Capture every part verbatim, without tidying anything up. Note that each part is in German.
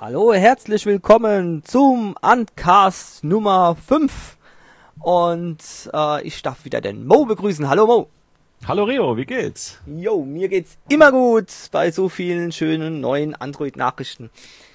Hallo, herzlich willkommen zum Uncast Nummer fünf. Und äh, ich darf wieder den Mo begrüßen. Hallo Mo. Hallo Rio, wie geht's? Jo, mir geht's immer gut bei so vielen schönen neuen Android-Nachrichten.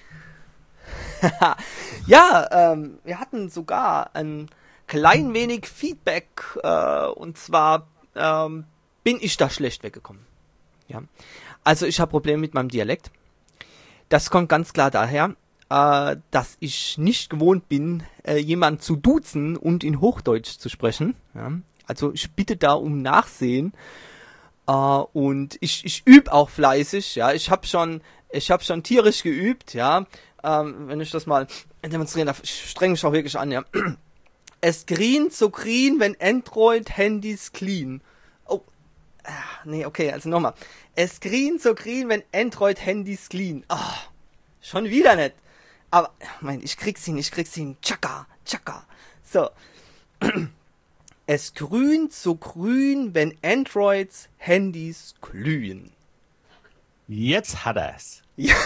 Ja, ähm, wir hatten sogar ein klein wenig Feedback, äh, und zwar ähm, bin ich da schlecht weggekommen. Ja, also ich habe Probleme mit meinem Dialekt. Das kommt ganz klar daher, äh, dass ich nicht gewohnt bin, äh, jemanden zu duzen und in Hochdeutsch zu sprechen. Ja? Also ich bitte da um Nachsehen. Äh, und ich, ich übe auch fleißig. Ja, ich habe schon, ich habe schon tierisch geübt. Ja, ähm, wenn ich das mal demonstrieren darf, ich streng mich auch wirklich an. Ja, es green so green, wenn Android-Handys clean. Oh, ah, nee, okay, also nochmal. Es green so green, wenn Android-Handys clean. Ah, oh, schon wieder nicht. Aber, mein, ich krieg's hin, ich krieg's hin. Tschakka, tschakka. So. Es grünt so grün, wenn Androids Handys glühen. Jetzt hat er's. Ja.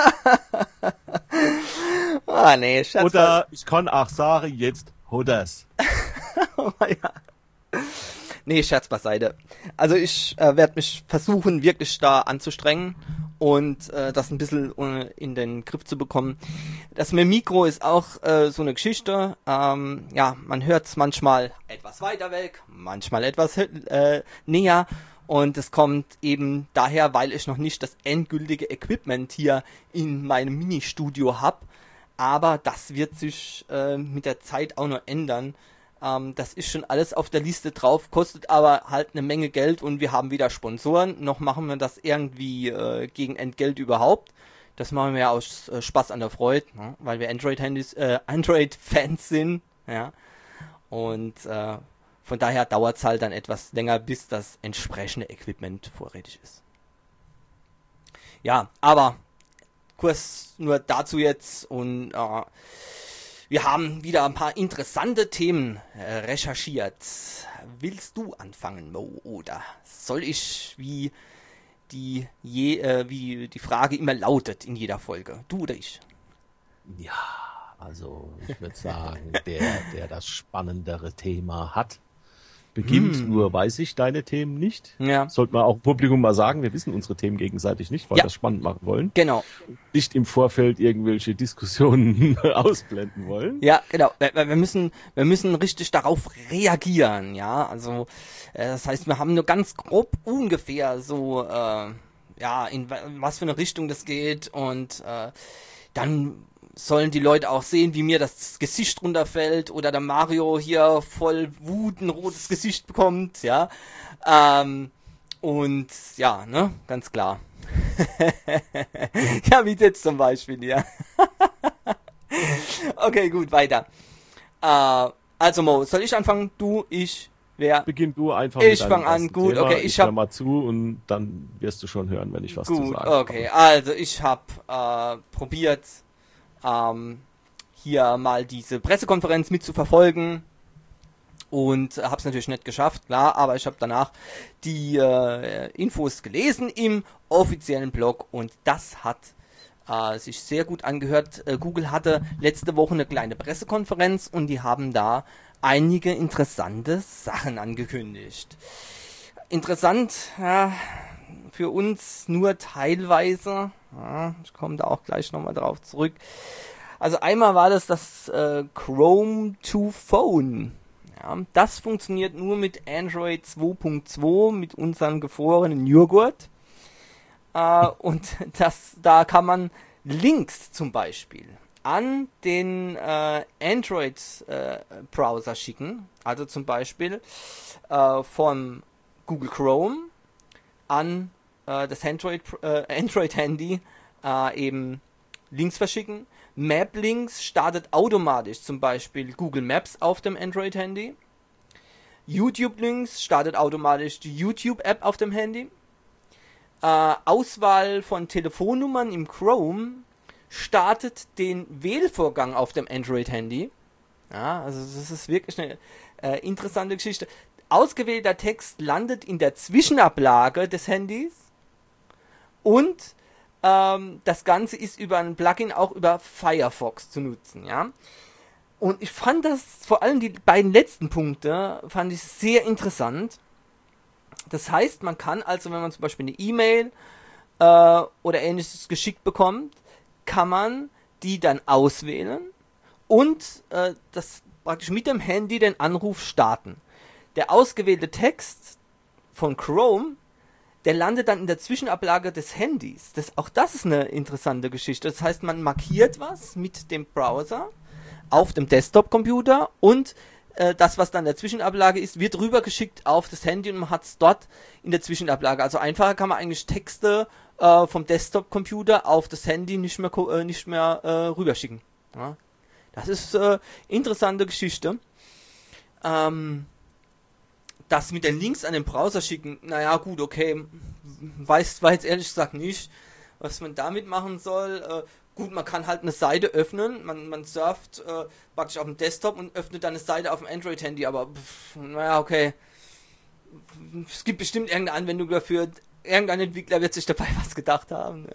Ah, nee, Schatz. Oder ich kann auch sagen, jetzt hat er's. Oh, ja. Nee, Scherz beiseite. Also ich äh, werde mich versuchen, wirklich da anzustrengen und äh, das ein bisschen äh, in den Griff zu bekommen. Das mit dem Mikro ist auch äh, so eine Geschichte. Ähm, ja, man hört es manchmal etwas weiter weg, manchmal etwas äh, näher. Und es kommt eben daher, weil ich noch nicht das endgültige Equipment hier in meinem Mini-Studio habe. Aber das wird sich äh, mit der Zeit auch noch ändern. Ähm, das ist schon alles auf der Liste drauf, kostet aber halt eine Menge Geld und wir haben weder Sponsoren, noch machen wir das irgendwie äh, gegen Entgelt überhaupt. Das machen wir ja aus äh, Spaß an der Freude, ne? Weil wir Android-Handys, äh, Android-Fans sind, ja. Und äh, von daher dauert es halt dann etwas länger, bis das entsprechende Equipment vorrätig ist. Ja, aber kurz nur dazu jetzt und äh, wir haben wieder ein paar interessante Themen äh, recherchiert. Willst du anfangen, Mo, oder soll ich, wie die je, äh, wie die Frage immer lautet in jeder Folge, du oder ich? Ja, also ich würde sagen, der, der das spannendere Thema hat, beginnt. Hm. Nur weiß ich deine Themen nicht. Ja. Sollte man auch im Publikum mal sagen, wir wissen unsere Themen gegenseitig nicht, weil ja. wir das spannend machen wollen. Genau. Nicht im Vorfeld irgendwelche Diskussionen ausblenden wollen. Ja, genau. Wir, wir müssen, wir müssen richtig darauf reagieren, ja. Also, äh, das heißt, wir haben nur ganz grob ungefähr so, äh, ja, in was für eine Richtung das geht und äh, dann sollen die Leute auch sehen, wie mir das Gesicht runterfällt oder der Mario hier voll Wut ein rotes Gesicht bekommt, ja. Ähm, und ja, ne, ganz klar. Ja, wie jetzt zum Beispiel, ja. Okay, gut, weiter. Äh, also Mo, soll ich anfangen? Du, ich, wer? Beginn du einfach ich mit fang an, gut, Thema. okay, ich, ich hör hab mal zu und dann wirst du schon hören, wenn ich was gut, zu sagen okay, habe. also ich habe äh, probiert, ähm, hier mal diese Pressekonferenz mitzuverfolgen und habe es natürlich nicht geschafft, klar, aber ich habe danach die äh, Infos gelesen im offiziellen Blog und das hat äh, sich sehr gut angehört. Äh, Google hatte letzte Woche eine kleine Pressekonferenz und die haben da einige interessante Sachen angekündigt. Interessant, ja, für uns nur teilweise, ja, ich komme da auch gleich nochmal drauf zurück. Also einmal war das das äh, Chrome to Phone. Ja, das funktioniert nur mit Android zwei Punkt zwei, mit unserem gefrorenen Joghurt. Äh, und das, da kann man Links zum Beispiel an den äh, Android-Browser äh, schicken. Also zum Beispiel äh, von Google Chrome an äh, das Android, äh, Android-Handy äh, eben Links verschicken. Map-Links startet automatisch zum Beispiel Google Maps auf dem Android-Handy. YouTube-Links startet automatisch die YouTube-App auf dem Handy. Äh, Auswahl von Telefonnummern im Chrome startet den Wählvorgang auf dem Android-Handy. Ja, also das ist wirklich eine äh, interessante Geschichte. Ausgewählter Text landet in der Zwischenablage des Handys und ähm, das Ganze ist über ein Plugin auch über Firefox zu nutzen, ja. Und ich fand das, vor allem die beiden letzten Punkte, fand ich sehr interessant. Das heißt, man kann also, wenn man zum Beispiel eine E-Mail äh, oder ähnliches geschickt bekommt, kann man die dann auswählen und äh, das praktisch mit dem Handy den Anruf starten. Der ausgewählte Text von Chrome, der landet dann in der Zwischenablage des Handys. Das, auch das ist eine interessante Geschichte. Das heißt, man markiert was mit dem Browser auf dem Desktop-Computer und äh, das, was dann in der Zwischenablage ist, wird rübergeschickt auf das Handy und man hat es dort in der Zwischenablage. Also einfacher kann man eigentlich Texte äh, vom Desktop-Computer auf das Handy nicht mehr, äh, nicht mehr äh, rüberschicken. Ja? Das ist äh, interessante Geschichte. Ähm, das mit den Links an den Browser schicken, naja gut, okay, weiß, weiß ehrlich gesagt nicht, was man damit machen soll. Äh, Gut, man kann halt eine Seite öffnen, man, man surft äh, praktisch auf dem Desktop und öffnet dann eine Seite auf dem Android-Handy, aber pff, naja, okay. Es gibt bestimmt irgendeine Anwendung dafür, irgendein Entwickler wird sich dabei was gedacht haben.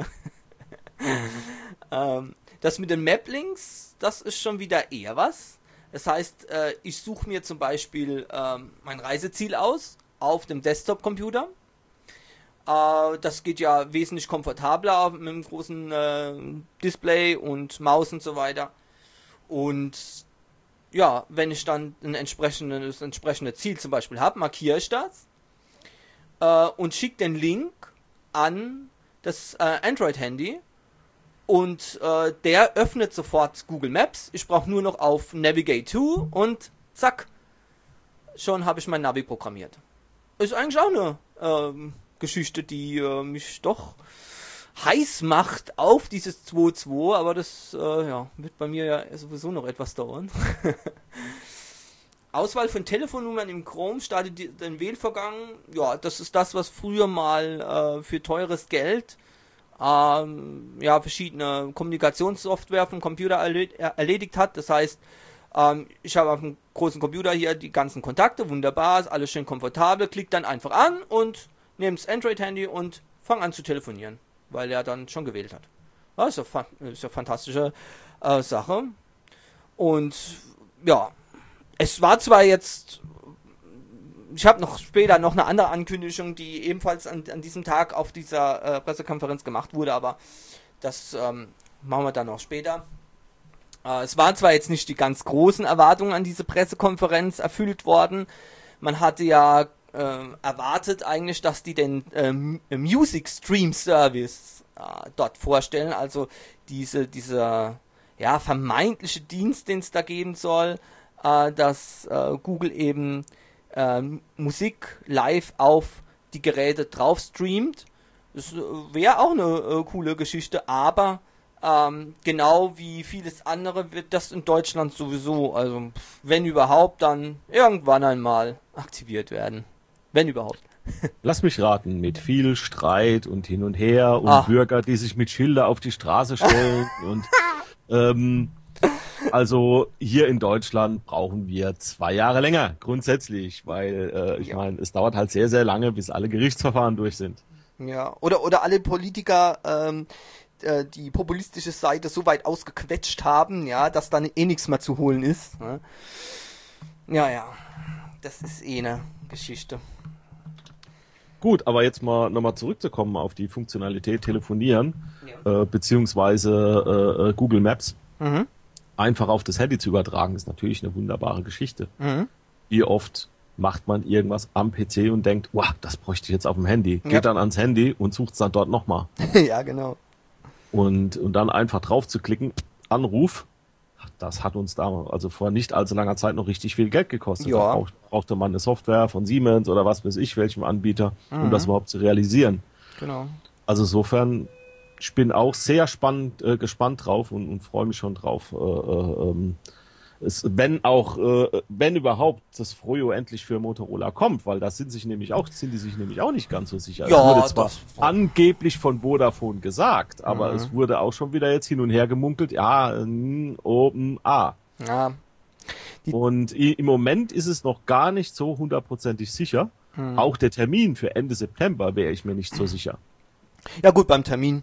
ähm, das mit den Map-Links, das ist schon wieder eher was. Das heißt, äh, ich suche mir zum Beispiel ähm, mein Reiseziel aus auf dem Desktop-Computer. Uh, das geht ja wesentlich komfortabler mit einem großen äh, Display und Maus und so weiter. Und ja, wenn ich dann ein entsprechendes, das entsprechende Ziel zum Beispiel habe, markiere ich das äh, und schicke den Link an das äh, Android-Handy und äh, der öffnet sofort Google Maps. Ich brauche nur noch auf Navigate to und zack, schon habe ich mein Navi programmiert. Ist eigentlich auch eine ähm, Geschichte, die äh, mich doch heiß macht auf dieses zwei Punkt zwei, aber das äh, ja, wird bei mir ja sowieso noch etwas dauern. Auswahl von Telefonnummern im Chrome startet die, den Wählvorgang. Ja, das ist das, was früher mal äh, für teures Geld ähm, ja, verschiedene Kommunikationssoftware vom Computer erled- erledigt hat. Das heißt, ähm, ich habe auf dem großen Computer hier die ganzen Kontakte, wunderbar, ist alles schön komfortabel, klick dann einfach an und nehme das Android-Handy und fange an zu telefonieren, weil er dann schon gewählt hat. Das ist ja, fa- ist ja fantastische äh, Sache. Und ja, es war zwar jetzt, ich habe noch später noch eine andere Ankündigung, die ebenfalls an, an diesem Tag auf dieser äh, Pressekonferenz gemacht wurde, aber das ähm, machen wir dann noch später. Äh, es waren zwar jetzt nicht die ganz großen Erwartungen an diese Pressekonferenz erfüllt worden. Man hatte ja äh, erwartet eigentlich, dass die den ähm, Music Stream Service äh, dort vorstellen, also diese dieser ja vermeintliche Dienst, den es da geben soll, äh, dass äh, Google eben äh, Musik live auf die Geräte drauf streamt. Das wäre auch eine äh, coole Geschichte, aber ähm, genau wie vieles andere wird das in Deutschland sowieso, also wenn überhaupt, dann irgendwann einmal aktiviert werden. Wenn überhaupt. Lass mich raten, mit viel Streit und hin und her und Ach. Bürger, die sich mit Schilder auf die Straße stellen und ähm, also hier in Deutschland brauchen wir zwei Jahre länger, grundsätzlich, weil äh, ich Ja. meine, es dauert halt sehr, sehr lange, bis alle Gerichtsverfahren durch sind. Ja, oder, oder alle Politiker ähm, äh, die populistische Seite so weit ausgequetscht haben, ja, dass dann eh nichts mehr zu holen ist. Ne? Ja, ja, das ist eh eine Geschichte. Gut, aber jetzt mal nochmal zurückzukommen auf die Funktionalität Telefonieren, Ja. äh, beziehungsweise äh, Google Maps. Mhm. Einfach auf das Handy zu übertragen, ist natürlich eine wunderbare Geschichte. Mhm. Wie oft macht man irgendwas am P C und denkt, wow, das bräuchte ich jetzt auf dem Handy. Geht Ja. dann ans Handy und sucht es dann dort nochmal. Ja, genau. Und, und dann einfach drauf zu klicken, Anruf, das hat uns da also vor nicht allzu langer Zeit noch richtig viel Geld gekostet. Ja. Da brauch, brauchte man eine Software von Siemens oder was weiß ich, welchem Anbieter, um Mhm. das überhaupt zu realisieren. Genau. Also insofern, ich bin auch sehr spannend, äh, gespannt drauf und, und freue mich schon drauf. Äh, äh, ähm, es, wenn auch, äh, wenn überhaupt das Froyo endlich für Motorola kommt, weil da sind sich nämlich auch, sind die sich nämlich auch nicht ganz so sicher. Ja, es wurde zwar das- angeblich von Vodafone gesagt, aber Mhm. es wurde auch schon wieder jetzt hin und her gemunkelt, ja, n, o, m, a. Ja. Die- Und i, im Moment ist es noch gar nicht so hundertprozentig sicher. Mhm. Auch der Termin für Ende September wäre ich mir nicht so sicher. Ja gut, beim Termin.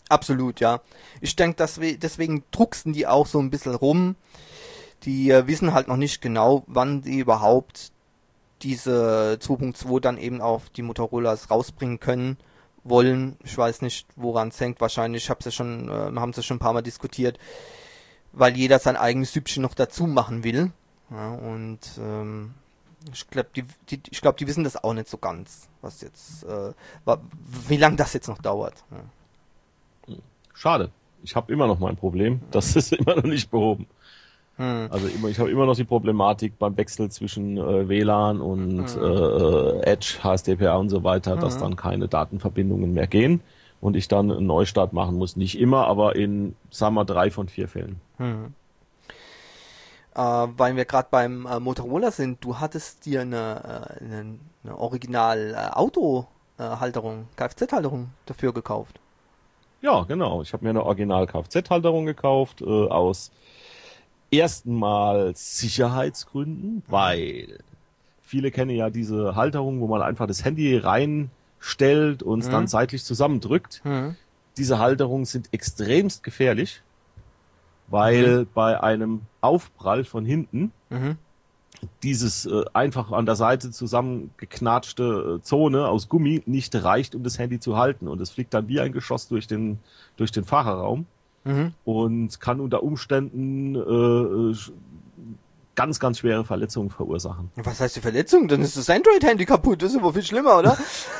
Absolut, ja. Ich denke, dass wir, deswegen drucksen die auch so ein bisschen rum. Die äh, wissen halt noch nicht genau, wann sie überhaupt diese zwei Punkt zwei dann eben auf die Motorolas rausbringen können, wollen. Ich weiß nicht, woran es hängt. Wahrscheinlich hab sie schon, äh, haben sie schon ein paar Mal diskutiert, weil jeder sein eigenes Süppchen noch dazu machen will. Ja, und ähm, ich glaube, die, die, ich glaube, die wissen das auch nicht so ganz, was jetzt, äh, wie lange das jetzt noch dauert. Ja. Schade. Ich habe immer noch mein Problem. Das ist immer noch nicht behoben. Hm. Also immer, ich habe immer noch die Problematik beim Wechsel zwischen äh, W L A N und hm. äh, Edge, H S D P A und so weiter, hm. dass dann keine Datenverbindungen mehr gehen und ich dann einen Neustart machen muss. Nicht immer, aber in, sagen wir, drei von vier Fällen. Hm. Äh, weil wir gerade beim äh, Motorola sind, du hattest dir eine, äh, eine, eine Original-Auto-Halterung, Kfz-Halterung dafür gekauft. Ja, genau. Ich habe mir eine Original-Kfz-Halterung gekauft, äh, aus ersten Mal Sicherheitsgründen, weil viele kennen ja diese Halterung, wo man einfach das Handy reinstellt und es mhm. dann seitlich zusammendrückt. Mhm. Diese Halterungen sind extremst gefährlich, weil mhm. bei einem Aufprall von hinten mhm. dieses äh, einfach an der Seite zusammengeknatschte äh, Zone aus Gummi nicht reicht, um das Handy zu halten. Und es fliegt dann wie ein Geschoss durch den, durch den Fahrerraum. Mhm. Und kann unter Umständen äh, ganz, ganz schwere Verletzungen verursachen. Was heißt die Verletzung? Dann ist das Android-Handy kaputt. Das ist aber viel schlimmer, oder?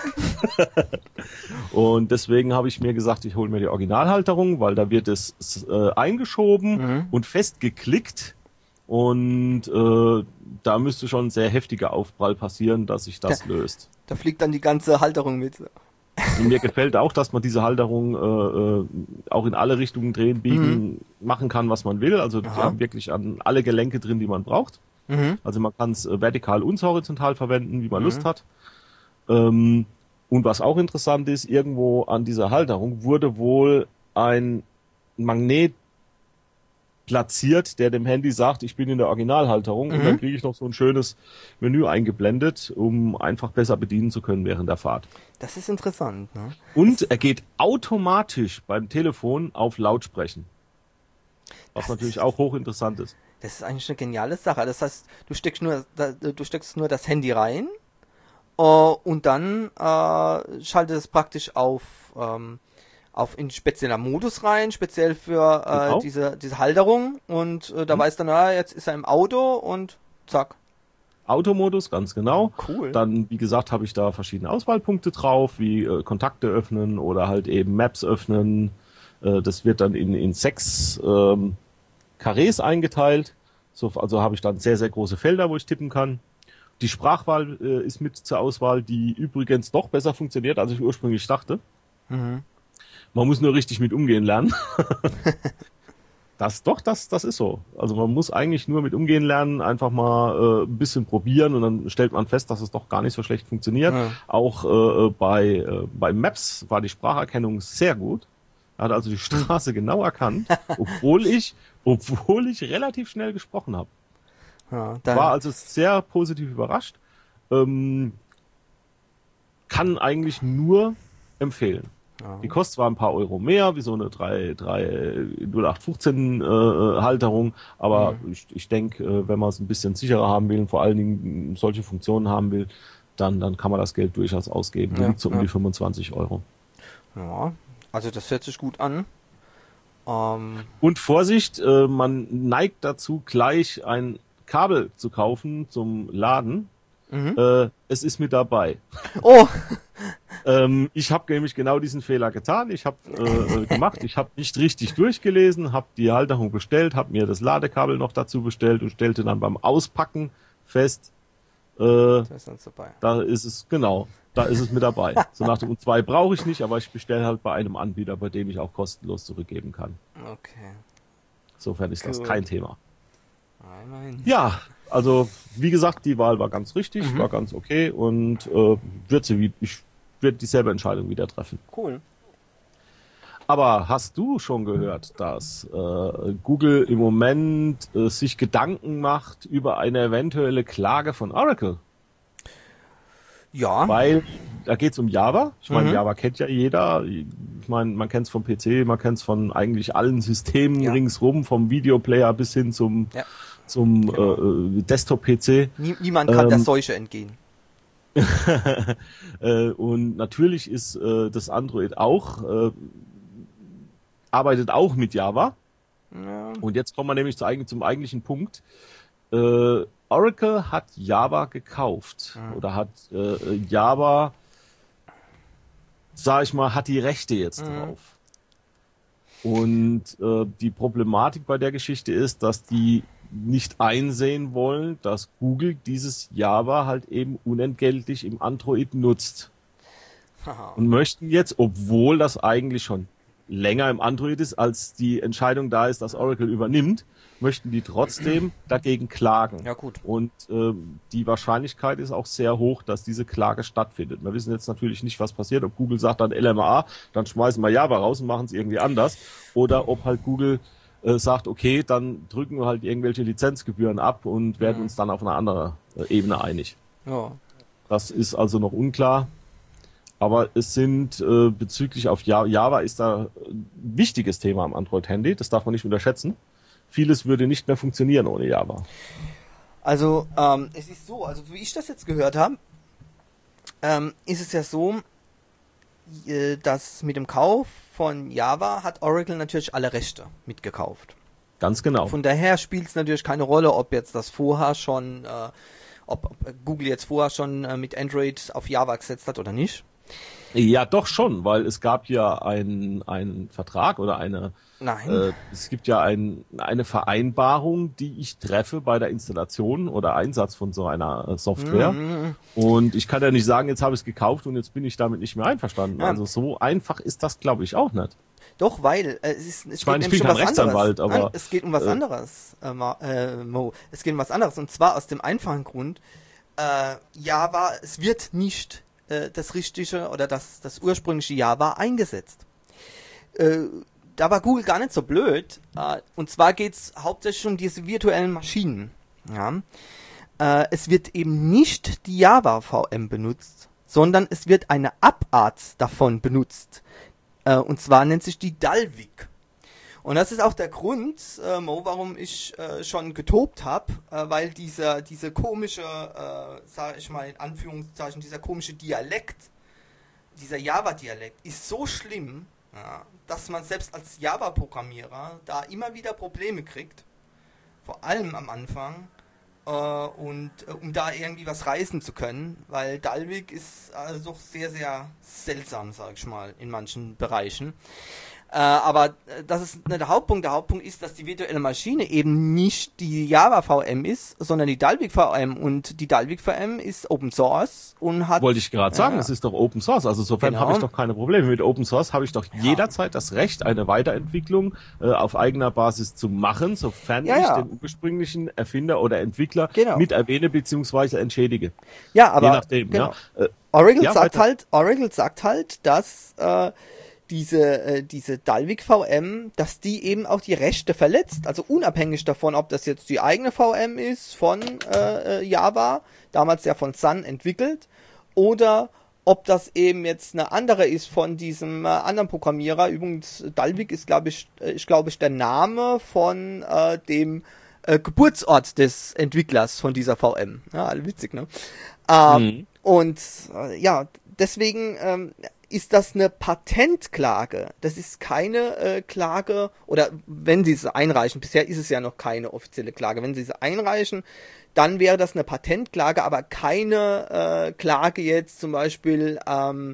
Und deswegen habe ich mir gesagt, ich hole mir die Originalhalterung, weil da wird es äh, eingeschoben mhm. und festgeklickt. Und äh, da müsste schon ein sehr heftiger Aufprall passieren, dass sich das da, löst. Da fliegt dann die ganze Halterung mit. Und mir gefällt auch, dass man diese Halterung äh, auch in alle Richtungen drehen, biegen, mhm. machen kann, was man will. Also die haben wirklich an alle Gelenke drin, die man braucht. Mhm. Also man kann es äh, vertikal und horizontal verwenden, wie man mhm. Lust hat. Ähm, und was auch interessant ist, irgendwo an dieser Halterung wurde wohl ein Magnet platziert, der dem Handy sagt, ich bin in der Originalhalterung mhm. und dann kriege ich noch so ein schönes Menü eingeblendet, um einfach besser bedienen zu können während der Fahrt. Das ist interessant, ne? Und das er geht automatisch beim Telefon auf Lautsprechen. Was natürlich ist, auch hochinteressant ist. Das ist eigentlich eine geniale Sache. Das heißt, du steckst nur, du steckst nur das Handy rein uh, und dann uh, schaltet es praktisch auf ähm, auf in spezieller Modus rein, speziell für äh, genau. diese diese Halterung und äh, da mhm. weiß dann, ah, jetzt ist er im Auto und zack. Automodus, ganz genau. Cool. Dann, wie gesagt, habe ich da verschiedene Auswahlpunkte drauf, wie äh, Kontakte öffnen oder halt eben Maps öffnen. Äh, das wird dann in, in sechs ähm, Karrees eingeteilt. So, also habe ich dann sehr, sehr große Felder, wo ich tippen kann. Die Sprachwahl äh, ist mit zur Auswahl, die übrigens doch besser funktioniert, als ich ursprünglich dachte. Mhm. Man muss nur richtig mit umgehen lernen. Das doch, das, das ist so. Also man muss eigentlich nur mit umgehen lernen, einfach mal äh, ein bisschen probieren und dann stellt man fest, dass es doch gar nicht so schlecht funktioniert. Ja. Auch äh, bei, äh, bei Maps war die Spracherkennung sehr gut. Er hat also die Straße genau erkannt, obwohl ich, obwohl ich relativ schnell gesprochen habe. Ja, war also sehr positiv überrascht. Ähm, kann eigentlich nur empfehlen. Ja. Die kostet zwar ein paar Euro mehr, wie so eine drei null acht fünfzehn äh, Halterung, aber mhm. ich, ich denke, wenn man es ein bisschen sicherer haben will und vor allen Dingen solche Funktionen haben will, dann, dann kann man das Geld durchaus ausgeben. Ja, liegt so um ja. die fünfundzwanzig Euro. Ja, also das hört sich gut an. Ähm. Und Vorsicht, äh, man neigt dazu, gleich ein Kabel zu kaufen zum Laden. Mhm. Äh, es ist mit dabei. Oh! ähm, ich habe nämlich genau diesen Fehler getan. Ich habe äh, gemacht, ich habe nicht richtig durchgelesen, habe die Halterung bestellt, habe mir das Ladekabel noch dazu bestellt und stellte dann beim Auspacken fest, äh, das ist uns dabei. Da ist es, genau, da ist es mit dabei. So nach dem, und zwei brauche ich nicht, aber ich bestelle halt bei einem Anbieter, bei dem ich auch kostenlos zurückgeben kann. Okay. Insofern ist Gut. das kein Thema. Nein. Ja, also wie gesagt, die Wahl war ganz richtig, mhm. war ganz okay und äh, wird sie wie ich werde dieselbe Entscheidung wieder treffen. Cool. Aber hast du schon gehört, dass äh, Google im Moment äh, sich Gedanken macht über eine eventuelle Klage von Oracle? Ja. Weil da geht's um Java. Ich meine, Mhm. Java kennt ja jeder. Ich meine, man kennt's vom P C, man kennt's von eigentlich allen Systemen Ja. ringsrum, vom Videoplayer bis hin zum, Ja. zum Genau. äh, Desktop-P C. Nie, niemand kann Ähm, der Seuche entgehen. äh, und natürlich ist äh, das Android auch, äh, arbeitet auch mit Java. Ja. Und jetzt kommen wir nämlich zu, eigen- zum eigentlichen Punkt. Äh, Oracle hat Java gekauft Mhm. oder hat äh, Java, sag ich mal, hat die Rechte jetzt Mhm. drauf. Und äh, die Problematik bei der Geschichte ist, dass die nicht einsehen wollen, dass Google dieses Java halt eben unentgeltlich im Android nutzt. Haha. Und möchten jetzt, obwohl das eigentlich schon länger im Android ist, als die Entscheidung da ist, dass Oracle übernimmt, möchten die trotzdem dagegen klagen. Ja, gut. Und ähm, die Wahrscheinlichkeit ist auch sehr hoch, dass diese Klage stattfindet. Wir wissen jetzt natürlich nicht, was passiert, ob Google sagt dann L M A, dann schmeißen wir Java raus und machen es irgendwie anders, oder ob halt Google äh, sagt, okay, dann drücken wir halt irgendwelche Lizenzgebühren ab und werden Mhm. uns dann auf einer anderen äh, Ebene einig. Ja. Das ist also noch unklar. Aber es sind äh, bezüglich auf Java, Java ist da ein wichtiges Thema am Android-Handy, das darf man nicht unterschätzen. Vieles würde nicht mehr funktionieren ohne Java. Also, ähm, es ist so, also wie ich das jetzt gehört habe, ähm, ist es ja so, äh, dass mit dem Kauf von Java hat Oracle natürlich alle Rechte mitgekauft. Ganz genau. Von daher spielt es natürlich keine Rolle, ob jetzt das vorher schon, äh, ob, ob Google jetzt vorher schon äh, mit Android auf Java gesetzt hat oder nicht. Ja, doch schon, weil es gab ja einen einen Vertrag oder eine, Nein. äh, es gibt ja ein, eine Vereinbarung, die ich treffe bei der Installation oder Einsatz von so einer äh, Software. Mhm. Und ich kann ja nicht sagen, jetzt habe ich es gekauft und jetzt bin ich damit nicht mehr einverstanden. Ja. Also so einfach ist das, glaube ich, auch nicht. Doch, weil äh, es ist es Ich meine, geht ich bin nämlich um kein was anderes. Rechtsanwalt, aber, Nein, es geht um was äh, anderes, äh, Ma, äh, Mo. Es geht um was anderes und zwar aus dem einfachen Grund, äh, Java, es wird nicht äh, das richtige oder das das ursprüngliche Java eingesetzt. Äh, da war Google gar nicht so blöd. Äh, und zwar geht's hauptsächlich um diese virtuellen Maschinen. Ja. Äh, es wird eben nicht die Java V M benutzt, sondern es wird eine Abart davon benutzt. Äh, und zwar nennt sich die Dalvik. Und das ist auch der Grund, äh, Mo, warum ich äh, schon getobt habe, äh, weil dieser diese komische, äh, sage ich mal in Anführungszeichen, dieser komische Dialekt, dieser Java-Dialekt ist so schlimm, ja, dass man selbst als Java-Programmierer da immer wieder Probleme kriegt, vor allem am Anfang, äh, und äh, um da irgendwie was reißen zu können, weil Dalvik ist also doch sehr, sehr seltsam, sage ich mal, in manchen Bereichen. Äh, aber äh, das ist nicht der Hauptpunkt. Der Hauptpunkt ist, dass die virtuelle Maschine eben nicht die Java V M ist, sondern die Dalvik V M. Und die Dalvik V M ist Open Source und hat... Wollte ich gerade sagen, Ja. es ist doch Open Source. Also insofern Genau. habe ich doch keine Probleme. Mit Open Source habe ich doch Ja. jederzeit das Recht, eine Weiterentwicklung äh, auf eigener Basis zu machen, sofern Ja, ich ja. den ursprünglichen Erfinder oder Entwickler Genau. mit erwähne bzw. entschädige. Ja, aber Je nachdem. genau. Ja. Äh, Oracle Ja, sagt weiter. halt, Oracle sagt halt, dass äh, diese äh, diese Dalvik V M, dass die eben auch die Rechte verletzt, also unabhängig davon, ob das jetzt die eigene V M ist von äh, äh, Java, damals ja von Sun entwickelt, oder ob das eben jetzt eine andere ist von diesem äh, anderen Programmierer. Übrigens, Dalvik ist, glaube ich, äh, ich glaube ich, der Name von äh, dem äh, Geburtsort des Entwicklers von dieser V M. Ja, witzig, ne? Ähm, Mhm. Und äh, ja, deswegen ähm, ist das eine Patentklage. Das ist keine äh, Klage, oder wenn sie es einreichen, bisher ist es ja noch keine offizielle Klage, wenn sie es einreichen, dann wäre das eine Patentklage, aber keine äh, Klage jetzt zum Beispiel, ähm,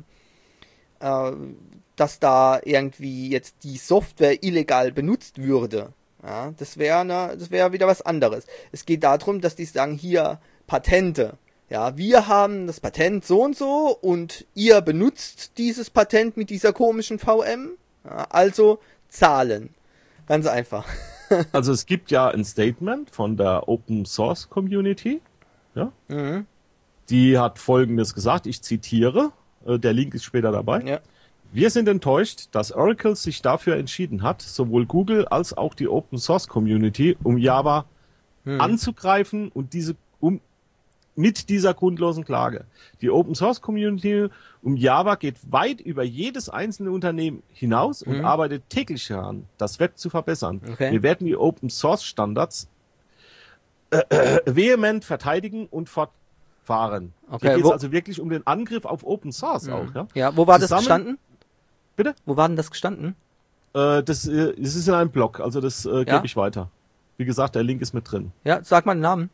äh, dass da irgendwie jetzt die Software illegal benutzt würde. Ja, das wäre ne, das wäre wieder was anderes. Es geht darum, dass die sagen, hier Patente. Ja, wir haben das Patent so und so und ihr benutzt dieses Patent mit dieser komischen V M. Ja, also zahlen. Ganz einfach. Also es gibt ja ein Statement von der Open Source Community. Ja? Mhm. Die hat Folgendes gesagt, ich zitiere, äh, der Link ist später dabei. Ja. Wir sind enttäuscht, dass Oracle sich dafür entschieden hat, sowohl Google als auch die Open Source Community, um Java Mhm. anzugreifen und diese um mit dieser grundlosen Klage. Die Open Source Community um Java geht weit über jedes einzelne Unternehmen hinaus und mhm. arbeitet täglich daran, das Web zu verbessern. Okay. Wir werden die Open Source Standards äh, äh, vehement verteidigen und fortfahren. Okay, hier geht es also wirklich um den Angriff auf Open Source mhm. auch. Ja, ja wo war Zusammen, das gestanden? Bitte? Wo war denn das gestanden? Äh, das, äh, das ist in einem Blog, also das äh, gebe ja? ich weiter. Wie gesagt, der Link ist mit drin. Ja, sag mal den Namen.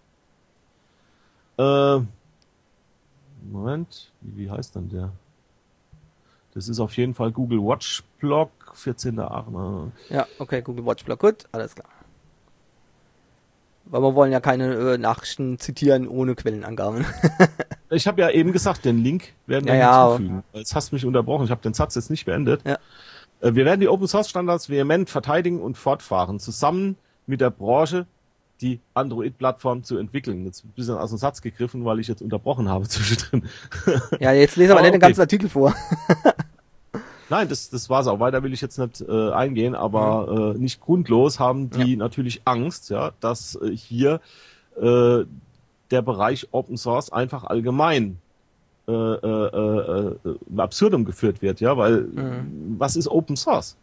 Äh, Moment, wie, wie heißt denn der? Das ist auf jeden Fall Google Watch Blog, vierzehnter achter Ja, okay, Google Watch Blog, gut, alles klar. Weil wir wollen ja keine äh, Nachrichten zitieren ohne Quellenangaben. Ich habe ja eben gesagt, den Link werden wir ja, hinzufügen. Ja. Jetzt hast du mich unterbrochen, ich habe den Satz jetzt nicht beendet. Ja. Äh, wir werden die Open Source Standards vehement verteidigen und fortfahren, zusammen mit der Branche die Android-Plattform zu entwickeln. Jetzt ein bisschen aus dem Satz gegriffen, weil ich jetzt unterbrochen habe zwischendrin. Ja, jetzt lese aber nicht okay. den ganzen Artikel vor. Nein, das, das war's auch. Weiter will ich jetzt nicht äh, eingehen, aber äh, nicht grundlos haben die ja. natürlich Angst, ja, dass äh, hier äh, der Bereich Open Source einfach allgemein äh, äh, äh, absurdum geführt wird, ja, weil mhm. was ist Open Source?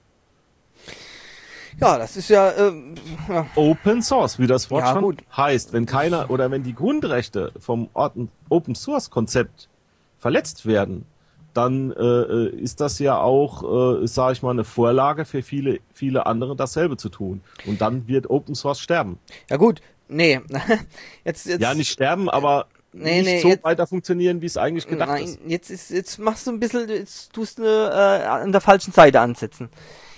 Ja, das ist ja, äh, ja Open Source, wie das Wort ja, schon gut. heißt. Wenn keiner oder wenn die Grundrechte vom Open Source Konzept verletzt werden, dann äh, ist das ja auch, äh, sage ich mal, eine Vorlage für viele, viele andere, dasselbe zu tun. Und dann wird Open Source sterben. Ja gut, nee. jetzt, jetzt, ja, nicht sterben, aber nee, nicht nee, so jetzt, weiter funktionieren, wie es eigentlich gedacht nein, ist. Jetzt ist, jetzt machst du ein bisschen, jetzt tust du äh, an der falschen Seite ansetzen.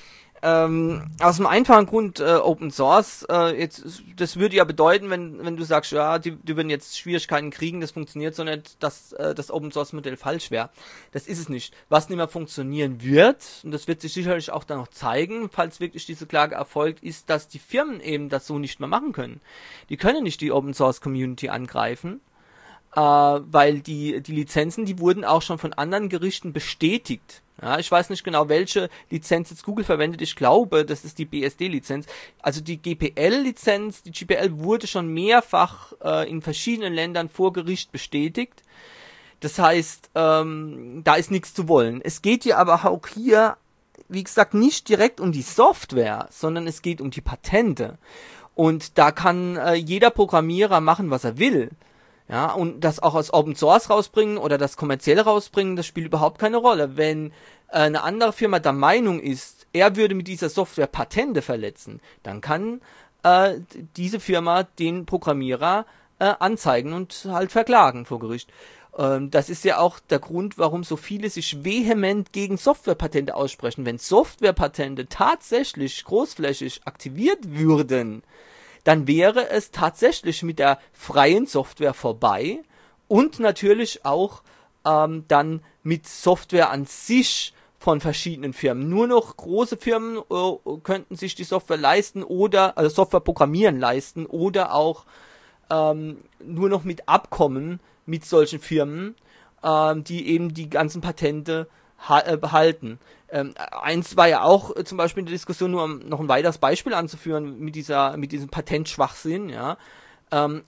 Ähm, aus dem einfachen Grund äh, Open Source, äh, jetzt das würde ja bedeuten, wenn wenn du sagst, ja, die, die würden jetzt Schwierigkeiten kriegen, das funktioniert so nicht, dass äh, das Open Source Modell falsch wäre. Das ist es nicht. Was nicht mehr funktionieren wird, und das wird sich sicherlich auch dann noch zeigen, falls wirklich diese Klage erfolgt, ist, dass die Firmen eben das so nicht mehr machen können. Die können nicht die Open Source Community angreifen, äh, weil die die Lizenzen, die wurden auch schon von anderen Gerichten bestätigt. Ja, ich weiß nicht genau, welche Lizenz jetzt Google verwendet. Ich glaube, das ist die B S D-Lizenz. Also die G P L-Lizenz, die G P L wurde schon mehrfach äh, in verschiedenen Ländern vor Gericht bestätigt. Das heißt, ähm, da ist nichts zu wollen. Es geht ja aber auch hier, wie gesagt, nicht direkt um die Software, sondern es geht um die Patente. Und da kann äh, jeder Programmierer machen, was er will. Ja, und das auch als Open Source rausbringen oder das kommerziell rausbringen, das spielt überhaupt keine Rolle. Wenn äh, eine andere Firma der Meinung ist, er würde mit dieser Software Patente verletzen, dann kann äh, diese Firma den Programmierer äh, anzeigen und halt verklagen vor Gericht. Ähm, das ist ja auch der Grund, warum so viele sich vehement gegen Softwarepatente aussprechen. Wenn Softwarepatente tatsächlich großflächig aktiviert würden, dann wäre es tatsächlich mit der freien Software vorbei und natürlich auch ähm, dann mit Software an sich von verschiedenen Firmen. Nur noch große Firmen äh, könnten sich die Software leisten oder, also Software programmieren leisten oder auch ähm, nur noch mit Abkommen mit solchen Firmen, ähm, die eben die ganzen Patente ha- äh, behalten. Ähm, eins war ja auch äh, zum Beispiel in der Diskussion, nur um noch ein weiteres Beispiel anzuführen mit dieser, mit diesem Patentschwachsinn, ja. Ähm,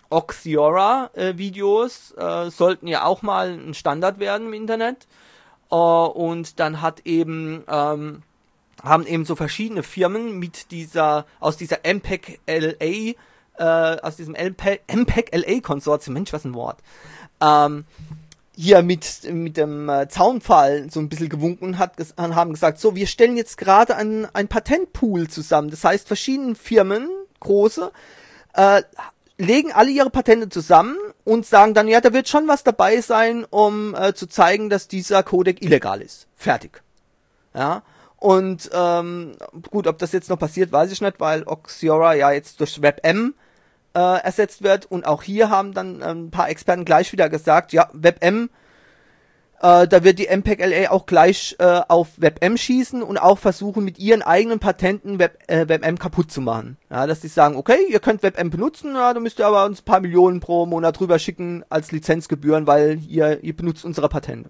Oxiora-Videos äh, äh, sollten ja auch mal ein Standard werden im Internet. Äh, und dann hat eben, ähm, haben eben so verschiedene Firmen mit dieser, aus dieser M P E G L A, äh, aus diesem M P E G L A-Konsortium, Mensch, was ein Wort, ähm, hier mit mit dem äh, Zaunpfahl so ein bisschen gewunken und hat ges- haben gesagt, so, wir stellen jetzt gerade ein, ein Patentpool zusammen. Das heißt, verschiedene Firmen, große, äh, legen alle ihre Patente zusammen und sagen dann, ja, da wird schon was dabei sein, um äh, zu zeigen, dass dieser Codec illegal ist. Fertig. Ja. Und ähm, gut, ob das jetzt noch passiert, weiß ich nicht, weil Oxiora ja jetzt durch WebM Äh, ersetzt wird, und auch hier haben dann äh, ein paar Experten gleich wieder gesagt, ja, WebM, äh, da wird die M P E G L A auch gleich äh, auf WebM schießen und auch versuchen, mit ihren eigenen Patenten Web, äh, WebM kaputt zu machen. Ja, dass sie sagen, okay, ihr könnt WebM benutzen, ja, da müsst ihr aber uns ein paar Millionen pro Monat drüber schicken als Lizenzgebühren, weil ihr, ihr benutzt unsere Patente.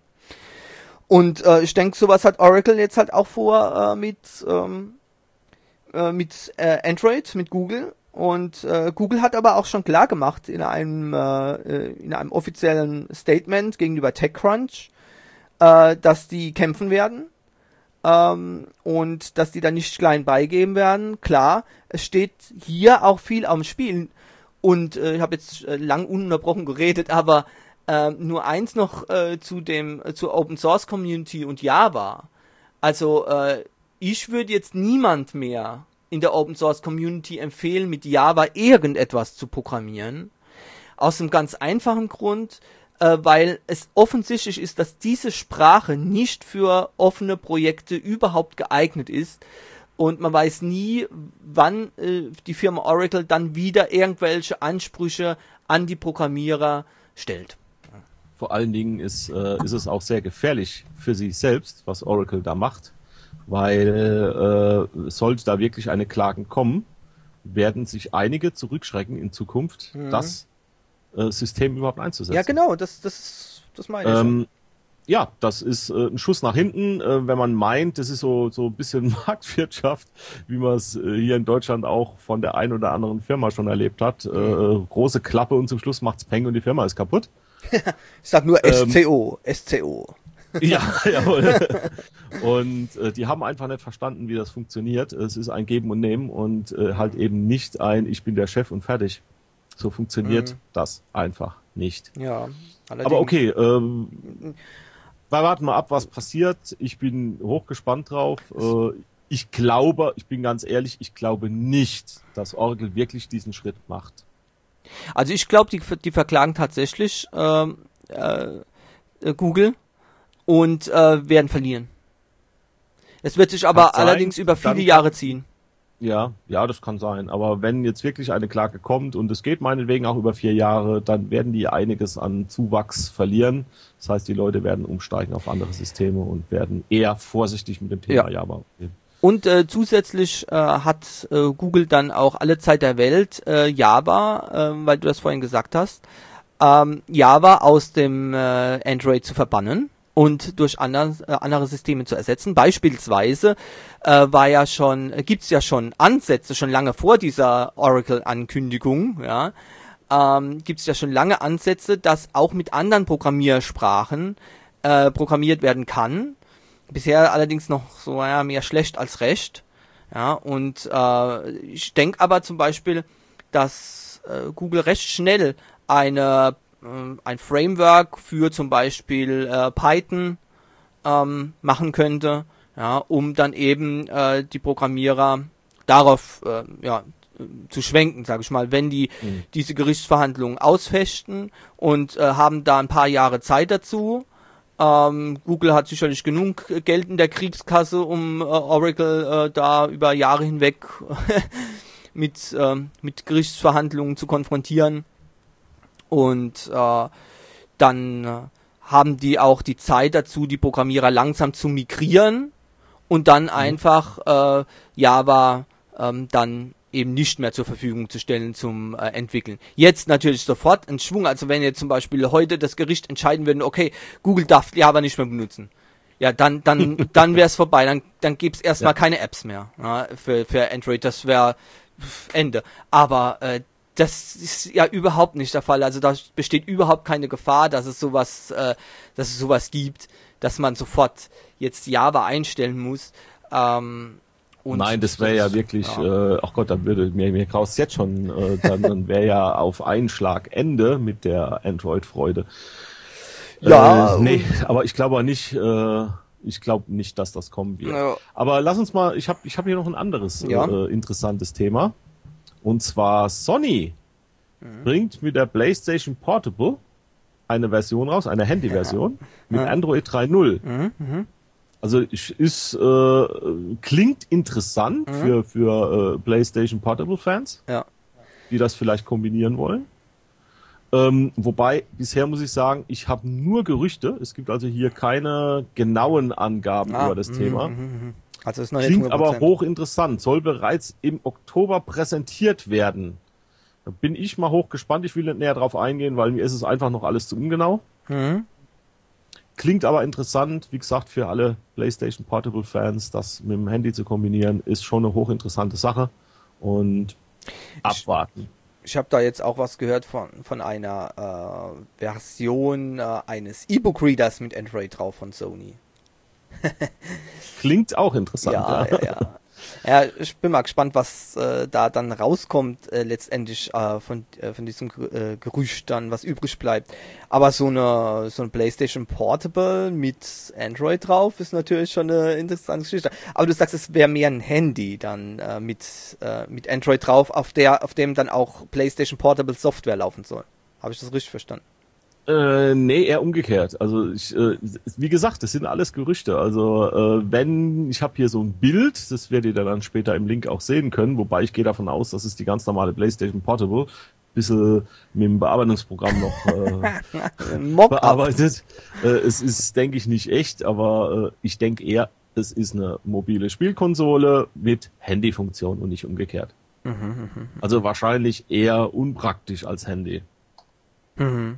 Und äh, ich denke, sowas hat Oracle jetzt halt auch vor äh, mit, ähm, äh, mit äh, Android, mit Google. Und äh, Google hat aber auch schon klar gemacht in einem, äh, in einem offiziellen Statement gegenüber TechCrunch, äh, dass die kämpfen werden ähm, und dass die da nicht klein beigeben werden. Klar, es steht hier auch viel am Spiel. Und äh, ich habe jetzt äh, lang ununterbrochen geredet, aber äh, nur eins noch äh, zu dem äh, zur Open Source Community und Java. Also äh, ich würde jetzt niemand mehr in der Open Source Community empfehlen, mit Java irgendetwas zu programmieren. Aus einem ganz einfachen Grund, äh, weil es offensichtlich ist, dass diese Sprache nicht für offene Projekte überhaupt geeignet ist. Und man weiß nie, wann äh, die Firma Oracle dann wieder irgendwelche Ansprüche an die Programmierer stellt. Vor allen Dingen ist, äh, ist es auch sehr gefährlich für sich selbst, was Oracle da macht, weil äh, sollte da wirklich eine Klage kommen, werden sich einige zurückschrecken in Zukunft, mhm. das äh, System überhaupt einzusetzen. Ja, genau, das, das, das meine ich. Ähm, Ja, das ist äh, ein Schuss nach hinten, äh, wenn man meint, das ist so so ein bisschen Marktwirtschaft, wie man es äh, hier in Deutschland auch von der einen oder anderen Firma schon erlebt hat. Äh, große Klappe und zum Schluss macht's Peng und die Firma ist kaputt. Ich sag nur S C O, ähm, S C O. Ja, jawohl. Und äh, die haben einfach nicht verstanden, wie das funktioniert. Es ist ein Geben und Nehmen und äh, halt eben nicht ein Ich bin der Chef und fertig. So funktioniert mhm. das einfach nicht. Ja, allerdings. Aber okay, ähm, wir warten mal ab, was passiert. Ich bin hochgespannt drauf. Äh, ich glaube, ich bin ganz ehrlich, ich glaube nicht, dass Oracle wirklich diesen Schritt macht. Also ich glaube, die, die verklagen tatsächlich ähm, äh, Google und äh, werden verlieren. Es wird sich aber sein, allerdings über viele Jahre ziehen. Ja, ja, das kann sein. Aber wenn jetzt wirklich eine Klage kommt und es geht meinetwegen auch über vier Jahre, dann werden die einiges an Zuwachs verlieren. Das heißt, die Leute werden umsteigen auf andere Systeme und werden eher vorsichtig mit dem Thema ja. Java umgehen. Und äh, zusätzlich äh, hat äh, Google dann auch alle Zeit der Welt äh, Java, äh, weil du das vorhin gesagt hast, ähm, Java aus dem äh, Android zu verbannen und durch andere, äh, andere Systeme zu ersetzen. Beispielsweise äh, war ja schon, äh, gibt's ja schon Ansätze, schon lange vor dieser Oracle-Ankündigung, ja, ähm, gibt's ja schon lange Ansätze, dass auch mit anderen Programmiersprachen äh, programmiert werden kann. Bisher allerdings noch so ja, mehr schlecht als recht. Ja, und äh, ich denke aber zum Beispiel, dass äh, Google recht schnell eine ein Framework für zum Beispiel äh, Python ähm, machen könnte, ja, um dann eben äh, die Programmierer darauf äh, ja, zu schwenken, sage ich mal, wenn die mhm. diese Gerichtsverhandlungen ausfechten und äh, haben da ein paar Jahre Zeit dazu. Ähm, Google hat sicherlich genug Geld in der Kriegskasse, um äh, Oracle äh, da über Jahre hinweg mit, äh, mit Gerichtsverhandlungen zu konfrontieren. Und äh, dann äh, haben die auch die Zeit dazu, die Programmierer langsam zu migrieren und dann mhm. einfach äh, Java ähm, dann eben nicht mehr zur Verfügung zu stellen zum äh, Entwickeln. Jetzt natürlich sofort ein Schwung, also wenn jetzt zum Beispiel heute das Gericht entscheiden würde, okay, Google darf Java nicht mehr benutzen, ja, dann dann dann wäre es vorbei, dann dann gäbe es erstmal ja. keine Apps mehr ja, für für Android, das wäre Ende. Aber äh, das ist ja überhaupt nicht der Fall. Also da besteht überhaupt keine Gefahr, dass es sowas, äh, dass es sowas gibt, dass man sofort jetzt Java einstellen muss. Ähm, und Nein, das wäre ja wirklich, ja. Äh, ach Gott, dann würde mir, mir graust jetzt schon, äh, dann, dann wäre ja auf einen Schlag Ende mit der Android-Freude. Ja. Äh, nee, aber ich glaube nicht, äh, ich glaube nicht, dass das kommen wird. Ja. Aber lass uns mal, ich habe ich hab hier noch ein anderes ja. äh, interessantes Thema. Und zwar Sony mhm. bringt mit der PlayStation Portable eine Version raus, eine Handy-Version ja. mit ja. Android drei Punkt null. Mhm. Mhm. Also ist äh, klingt interessant mhm. für für äh, PlayStation Portable Fans, ja. die das vielleicht kombinieren wollen. Ähm, wobei bisher muss ich sagen, ich habe nur Gerüchte. Es gibt also hier keine genauen Angaben ah. über das mhm. Thema. Mhm. Also ist noch Klingt aber hochinteressant, soll bereits im Oktober präsentiert werden. Da bin ich mal hochgespannt, ich will nicht näher drauf eingehen, weil mir ist es einfach noch alles zu ungenau. Mhm. Klingt aber interessant, wie gesagt, für alle PlayStation Portable Fans, das mit dem Handy zu kombinieren, ist schon eine hochinteressante Sache. Und abwarten. Ich, ich habe da jetzt auch was gehört von, von einer äh, Version äh, eines E-Book-Readers mit Android drauf von Sony. Klingt auch interessant. Ja, ja, ja. Ja, ich bin mal gespannt, was äh, da dann rauskommt, äh, letztendlich äh, von äh, von diesem äh, Gerücht dann, was übrig bleibt. Aber so eine so ein PlayStation Portable mit Android drauf ist natürlich schon eine interessante Geschichte. Aber du sagst, es wäre mehr ein Handy dann äh, mit äh, mit Android drauf, auf der auf dem dann auch PlayStation Portable Software laufen soll. Habe ich das richtig verstanden? Äh, nee, eher umgekehrt. Also ich, äh, wie gesagt, das sind alles Gerüchte. Also äh, wenn, ich habe hier so ein Bild, das werdet ihr dann später im Link auch sehen können, wobei ich gehe davon aus, das ist die ganz normale PlayStation Portable, bisschen mit dem Bearbeitungsprogramm noch äh, bearbeitet. Äh, es ist, denke ich, nicht echt, aber äh, ich denke eher, es ist eine mobile Spielkonsole mit Handyfunktion und nicht umgekehrt. Mhm, mh, also wahrscheinlich eher unpraktisch als Handy. Mhm.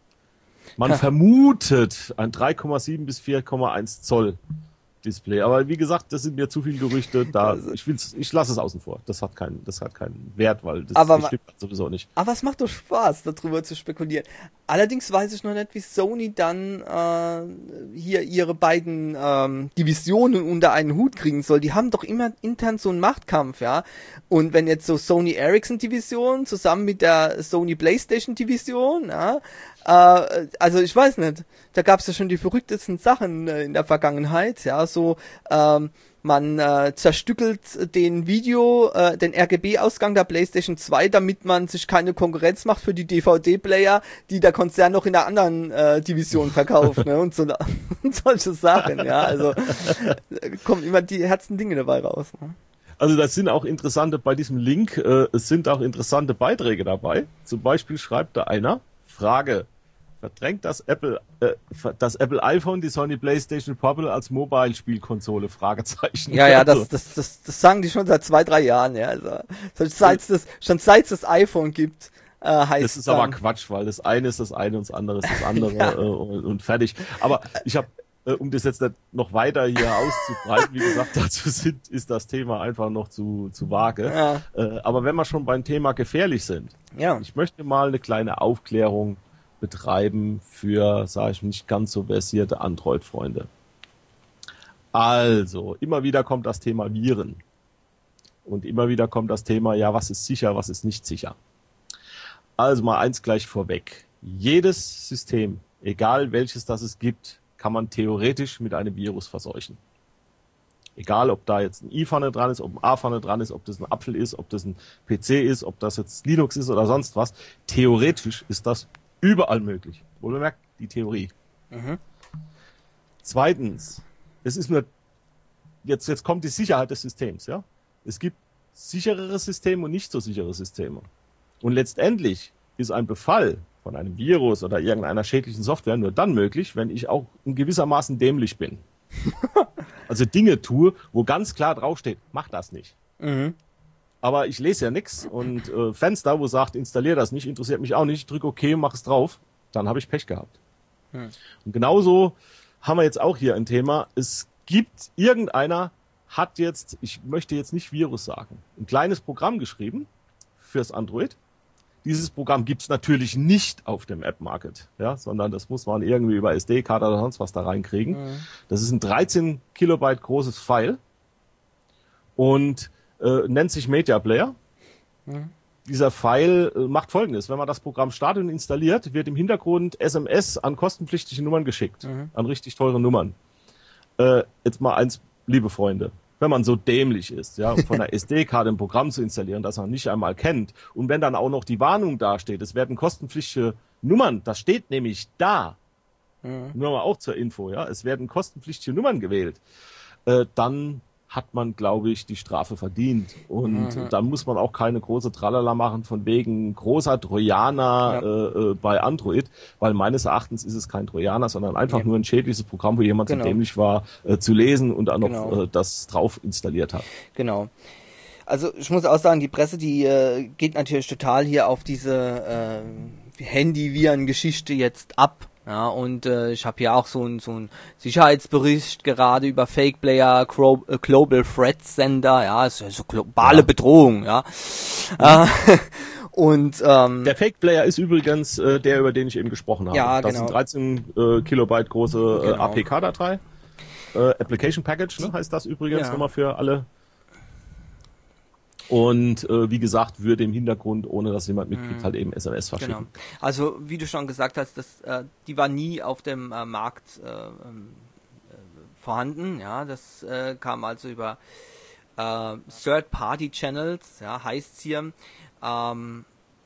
Man vermutet ein drei Komma sieben bis vier Komma eins Zoll Display. Aber wie gesagt, das sind mir zu viele Gerüchte. Da, ich will's, ich lasse es außen vor. Das hat keinen, das hat keinen Wert, weil das, aber das stimmt sowieso nicht. Aber es macht doch Spaß, darüber zu spekulieren. Allerdings weiß ich noch nicht, wie Sony dann äh, hier ihre beiden ähm, Divisionen unter einen Hut kriegen soll. Die haben doch immer intern so einen Machtkampf, ja. Und wenn jetzt so Sony Ericsson Division zusammen mit der Sony PlayStation Division, ja, äh, also ich weiß nicht, da gab es ja schon die verrücktesten Sachen äh, in der Vergangenheit, ja, so ähm, man äh, zerstückelt den Video, äh, den R G B-Ausgang der PlayStation zwei, damit man sich keine Konkurrenz macht für die D V D-Player, die der Konzern noch in der anderen äh, Division verkauft, ne, und so und solche Sachen, ja, also äh, kommen immer die Herzen Dinge dabei raus, ne? Also das sind auch interessante, bei diesem Link, äh, es sind auch interessante Beiträge dabei. Zum Beispiel schreibt da einer, Frage, verdrängt das Apple, äh, das Apple iPhone die Sony PlayStation Portable als Mobile-Spielkonsole? Fragezeichen. Ja, ja, das, das, das, das sagen die schon seit zwei, drei Jahren, ja, also, seit es das, schon seit es das iPhone gibt, äh, heißt das ist dann, aber Quatsch, weil das eine ist das eine und das andere ist das andere ja. äh, und, und fertig. Aber ich habe um das jetzt nicht noch weiter hier auszubreiten, wie gesagt, dazu sind, ist das Thema einfach noch zu, zu vage. Ja. Äh, aber wenn wir schon beim Thema gefährlich sind, ja. ich möchte mal eine kleine Aufklärung betreiben für, sage ich, nicht ganz so versierte Android-Freunde. Also, immer wieder kommt das Thema Viren. Und immer wieder kommt das Thema, ja, was ist sicher, was ist nicht sicher. Also mal eins gleich vorweg. Jedes System, egal welches das es gibt, kann man theoretisch mit einem Virus verseuchen. Egal, ob da jetzt ein i vorne dran ist, ob ein A vorne dran ist, ob das ein Apfel ist, ob das ein P C ist, ob das jetzt Linux ist oder sonst was. Theoretisch ist das überall möglich. Wohlbemerkt, die Theorie. Mhm. Zweitens, es ist nur, jetzt, jetzt kommt die Sicherheit des Systems, ja. Es gibt sicherere Systeme und nicht so sichere Systeme. Und letztendlich ist ein Befall von einem Virus oder irgendeiner schädlichen Software nur dann möglich, wenn ich auch in gewissermaßen dämlich bin. Also Dinge tue, wo ganz klar draufsteht, mach das nicht. Mhm. Aber ich lese ja nichts und äh, Fenster, wo sagt, installier das nicht, interessiert mich auch nicht, ich drücke OK, mach es drauf, dann habe ich Pech gehabt. Mhm. Und genauso haben wir jetzt auch hier ein Thema, es gibt, irgendeiner hat jetzt, ich möchte jetzt nicht Virus sagen, ein kleines Programm geschrieben fürs Android. Dieses Programm gibt's natürlich nicht auf dem App Market, ja, sondern das muss man irgendwie über S D-Karte oder sonst was da reinkriegen. Mhm. Das ist ein dreizehn Kilobyte großes File und äh, nennt sich Media Player. Mhm. Dieser File äh, macht Folgendes: Wenn man das Programm startet und installiert, wird im Hintergrund S M S an kostenpflichtige Nummern geschickt, mhm. an richtig teure Nummern. Äh, jetzt mal eins, liebe Freunde. Wenn man so dämlich ist, ja, von der S D-Karte ein Programm zu installieren, das man nicht einmal kennt, und wenn dann auch noch die Warnung dasteht, es werden kostenpflichtige Nummern, das steht nämlich da, mhm. nur mal auch zur Info, ja, es werden kostenpflichtige Nummern gewählt, äh, dann hat man, glaube ich, die Strafe verdient. Und mhm. da muss man auch keine große Tralala machen von wegen großer Trojaner ja. äh, bei Android, weil meines Erachtens ist es kein Trojaner, sondern einfach ja. nur ein schädliches Programm, wo jemand genau. so dämlich war, äh, zu lesen und dann genau. noch äh, das drauf installiert hat. Genau. Also ich muss auch sagen, die Presse, die äh, geht natürlich total hier auf diese äh, Handy-Viren-Geschichte jetzt ab. Ja, und äh, ich habe hier auch so ein so ein Sicherheitsbericht gerade über Fake Player, Global Threat Sender, ja, ist so globale ja. Bedrohung, ja. äh, und ähm, der Fake Player ist übrigens äh, der, über den ich eben gesprochen habe. Ja, das genau. ist eine dreizehn äh, Kilobyte große äh, Genau. A P K-Datei. Äh, Application Package, ne, heißt das übrigens Ja. nochmal für alle. Und äh, wie gesagt, würde im Hintergrund, ohne dass jemand mitkriegt, halt eben S M S verschicken. Genau. Also wie du schon gesagt hast, das, äh, die war nie auf dem äh, Markt äh, ähm, äh, vorhanden. Ja, das äh, kam also über äh, Third-Party-Channels, ja, heißt's hier. Ähm,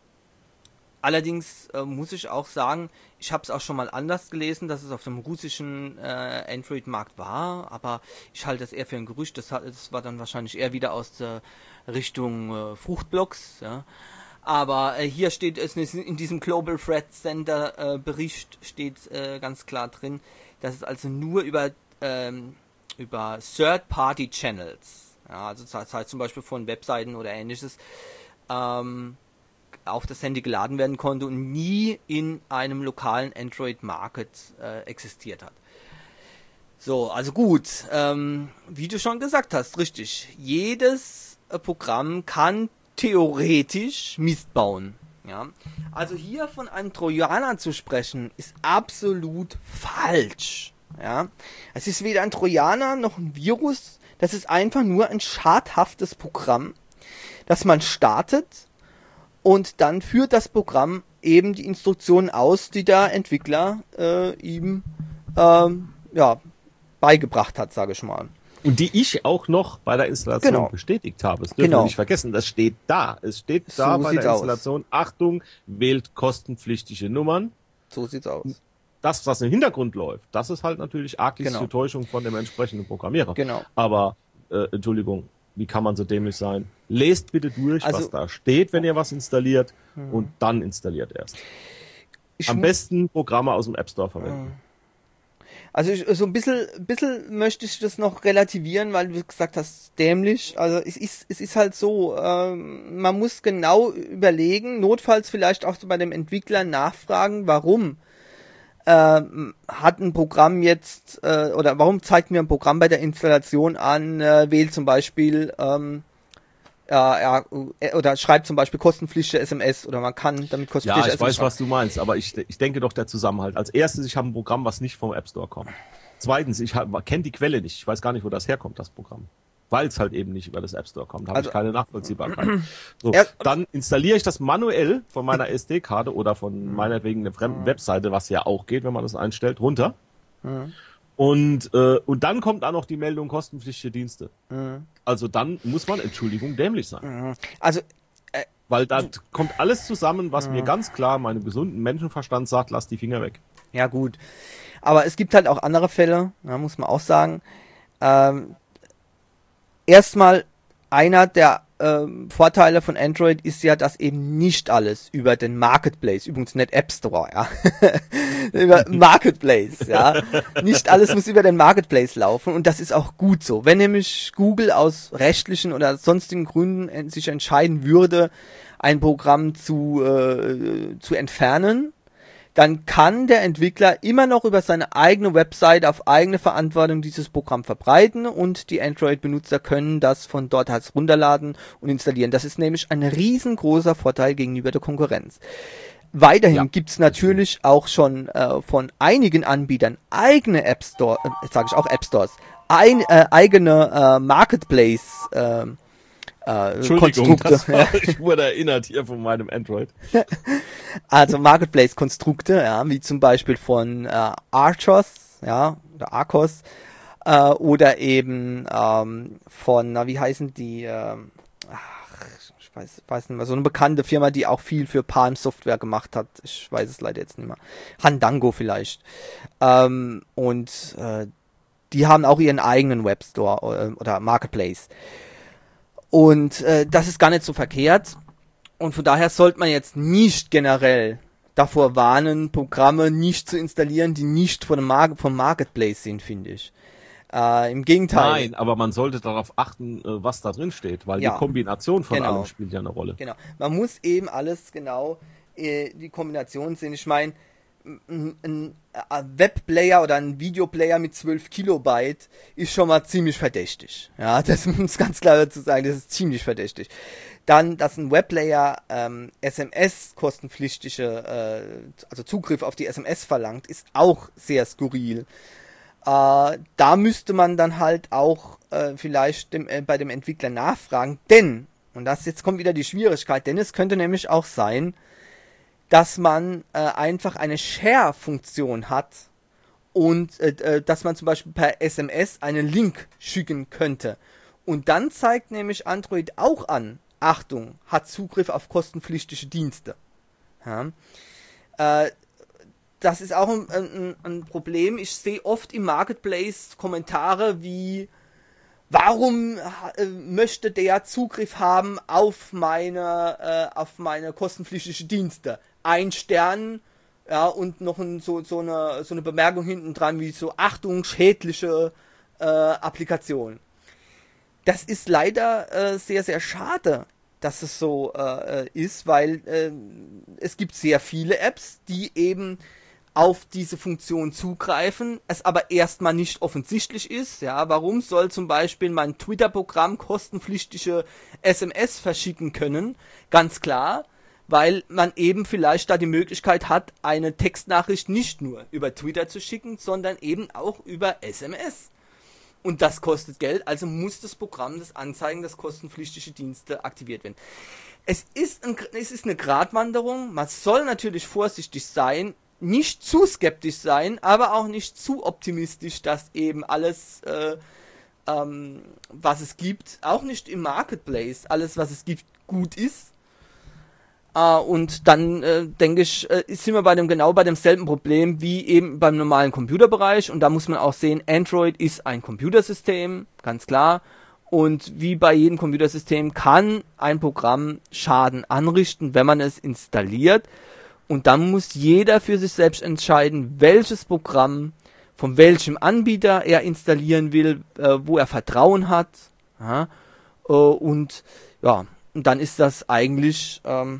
allerdings äh, muss ich auch sagen, ich habe es auch schon mal anders gelesen, dass es auf dem russischen äh, Android-Markt war, aber ich halte das eher für ein Gerücht. Das, hat, das war dann wahrscheinlich eher wieder aus der Richtung äh, Fruchtblocks. Ja. Aber äh, hier steht es in diesem Global Threat Center äh, Bericht steht äh, ganz klar drin, dass es also nur über ähm, über Third-Party-Channels, ja, also das heißt zum Beispiel von Webseiten oder ähnliches, ähm, auf das Handy geladen werden konnte und nie in einem lokalen Android-Market äh, existiert hat. So, also gut, ähm, wie du schon gesagt hast, richtig, jedes äh, Programm kann theoretisch Mist bauen. Ja? Also hier von einem Trojaner zu sprechen, ist absolut falsch. Ja? Es ist weder ein Trojaner noch ein Virus, das ist einfach nur ein schadhaftes Programm, das man startet und dann führt das Programm eben die Instruktionen aus, die der Entwickler äh, ihm ähm, ja, beigebracht hat, sage ich mal. Und die ich auch noch bei der Installation Genau. bestätigt habe. Das dürfen Genau. wir nicht vergessen. Das steht da. Es steht da So bei sieht's der aus. Installation. Achtung, wählt kostenpflichtige Nummern. So sieht's aus. Das, was im Hintergrund läuft, das ist halt natürlich arglistige Genau. Täuschung von dem entsprechenden Programmierer. Genau. Aber, äh, Entschuldigung, wie kann man so dämlich sein? Lest bitte durch, Also- was da steht, wenn ihr was installiert, und dann installiert erst. Ich Am mu- besten Programme aus dem App Store verwenden. Also ich, so ein bisschen, bisschen möchte ich das noch relativieren, weil du gesagt hast, dämlich. Also es ist, es ist halt so, ähm, man muss genau überlegen, notfalls vielleicht auch so bei dem Entwickler nachfragen, warum ähm, hat ein Programm jetzt, äh, oder warum zeigt mir ein Programm bei der Installation an, äh, wählt zum Beispiel, ähm, ja, ja, äh, oder schreibt zum Beispiel kostenpflichtige S M S, oder man kann damit Ja, kostenpflichtige ich S M S weiß, was du meinst, aber ich, ich denke doch der Zusammenhalt. Als erstes, ich habe ein Programm, was nicht vom App Store kommt. Zweitens, ich kenne die Quelle nicht. Ich weiß gar nicht, wo das herkommt, das Programm. Weil es halt eben nicht über das App Store kommt. Da habe Also- ich keine Nachvollziehbarkeit. So, Ja. dann installiere ich das manuell von meiner S D-Karte oder von meinetwegen einer fremden Webseite, was ja auch geht, wenn man das einstellt, runter. Und, äh, und dann kommt da noch die Meldung kostenpflichtige Dienste. Also dann muss man, Entschuldigung, dämlich sein. Also Weil da kommt alles zusammen, was mir ganz klar meinem gesunden Menschenverstand sagt, lass die Finger weg. ja, gut. Aber es gibt halt auch andere Fälle, ja, muss man auch sagen. Ähm, erstmal, einer der ähm, Vorteile von Android ist ja, dass eben nicht alles über den Marketplace, übrigens nicht App Store, ja, über Marketplace, ja, nicht alles muss über den Marketplace laufen, und das ist auch gut so. Wenn nämlich Google aus rechtlichen oder sonstigen Gründen en- sich entscheiden würde, ein Programm zu, äh, zu entfernen, dann kann der Entwickler immer noch über seine eigene Website auf eigene Verantwortung dieses Programm verbreiten, und die Android-Benutzer können das von dort aus runterladen und installieren. Das ist nämlich ein riesengroßer Vorteil gegenüber der Konkurrenz. Weiterhin Ja, gibt's natürlich auch schon äh, von einigen Anbietern eigene App Store, äh, sage ich auch App Stores, ein, äh, eigene äh, Marketplace äh, äh, Entschuldigung, Konstrukte. das war, ich wurde erinnert hier von meinem Android. Also Marketplace-Konstrukte, ja, wie zum Beispiel von äh, Archos, ja, oder Arcos, äh, oder eben ähm, von, na, wie heißen die, ähm, ach, ich weiß, weiß nicht mehr, so eine bekannte Firma, die auch viel für Palm Software gemacht hat. Ich weiß es leider jetzt nicht mehr. Handango vielleicht. Ähm, und äh, die haben auch ihren eigenen Webstore äh, oder Marketplace. Und äh, das ist gar nicht so verkehrt. Und von daher sollte man jetzt nicht generell davor warnen, Programme nicht zu installieren, die nicht von dem Mar- vom Marketplace sind, finde ich. Äh, Im Gegenteil. Nein, aber man sollte darauf achten, äh, was da drin steht, weil Ja. die Kombination von Genau. allem spielt ja eine Rolle. Genau. Man muss eben alles genau äh, die Kombination sehen. Ich meine, ein, ein Webplayer oder ein Videoplayer mit zwölf Kilobyte ist schon mal ziemlich verdächtig. Ja, das muss ganz klar dazu sagen, das ist ziemlich verdächtig. Dann, dass ein Webplayer ähm, S M S kostenpflichtige, äh, also Zugriff auf die S M S verlangt, ist auch sehr skurril. Äh, da müsste man dann halt auch äh, vielleicht dem, äh, bei dem Entwickler nachfragen, denn, und das jetzt kommt wieder die Schwierigkeit, denn es könnte nämlich auch sein, dass man äh, einfach eine Share-Funktion hat und äh, dass man zum Beispiel per S M S einen Link schicken könnte. Und dann zeigt nämlich Android auch an, Achtung, hat Zugriff auf kostenpflichtige Dienste. Ja. Äh, das ist auch ein, ein, ein Problem. Ich sehe oft im Marketplace Kommentare wie, warum äh, möchte der Zugriff haben auf meine, äh, auf meine kostenpflichtige Dienste? Ein Stern, ja, und noch ein, so, so, eine, so eine Bemerkung hinten dran wie so, Achtung, schädliche äh, Applikation. Das ist leider äh, sehr, sehr schade, dass es so äh, ist, weil äh, es gibt sehr viele Apps, die eben auf diese Funktion zugreifen, es aber erstmal nicht offensichtlich ist. Ja, warum soll zum Beispiel mein Twitter-Programm kostenpflichtige S M S verschicken können? Ganz klar, weil man eben vielleicht da die Möglichkeit hat, eine Textnachricht nicht nur über Twitter zu schicken, sondern eben auch über S M S. Und das kostet Geld, also muss das Programm das anzeigen, dass kostenpflichtige Dienste aktiviert werden. Es ist, ein, es ist eine Gratwanderung, man soll natürlich vorsichtig sein, nicht zu skeptisch sein, aber auch nicht zu optimistisch, dass eben alles, äh, ähm, was es gibt, auch nicht im Marketplace, alles, was es gibt, gut ist. Uh, und dann äh, denke ich, äh, sind wir bei dem genau bei demselben Problem wie eben beim normalen Computerbereich, und da muss man auch sehen, Android ist ein Computersystem, ganz klar, und wie bei jedem Computersystem kann ein Programm Schaden anrichten, wenn man es installiert, und dann muss jeder für sich selbst entscheiden, welches Programm von welchem Anbieter er installieren will, äh, wo er Vertrauen hat, ja, äh, und ja, und dann ist das eigentlich ähm,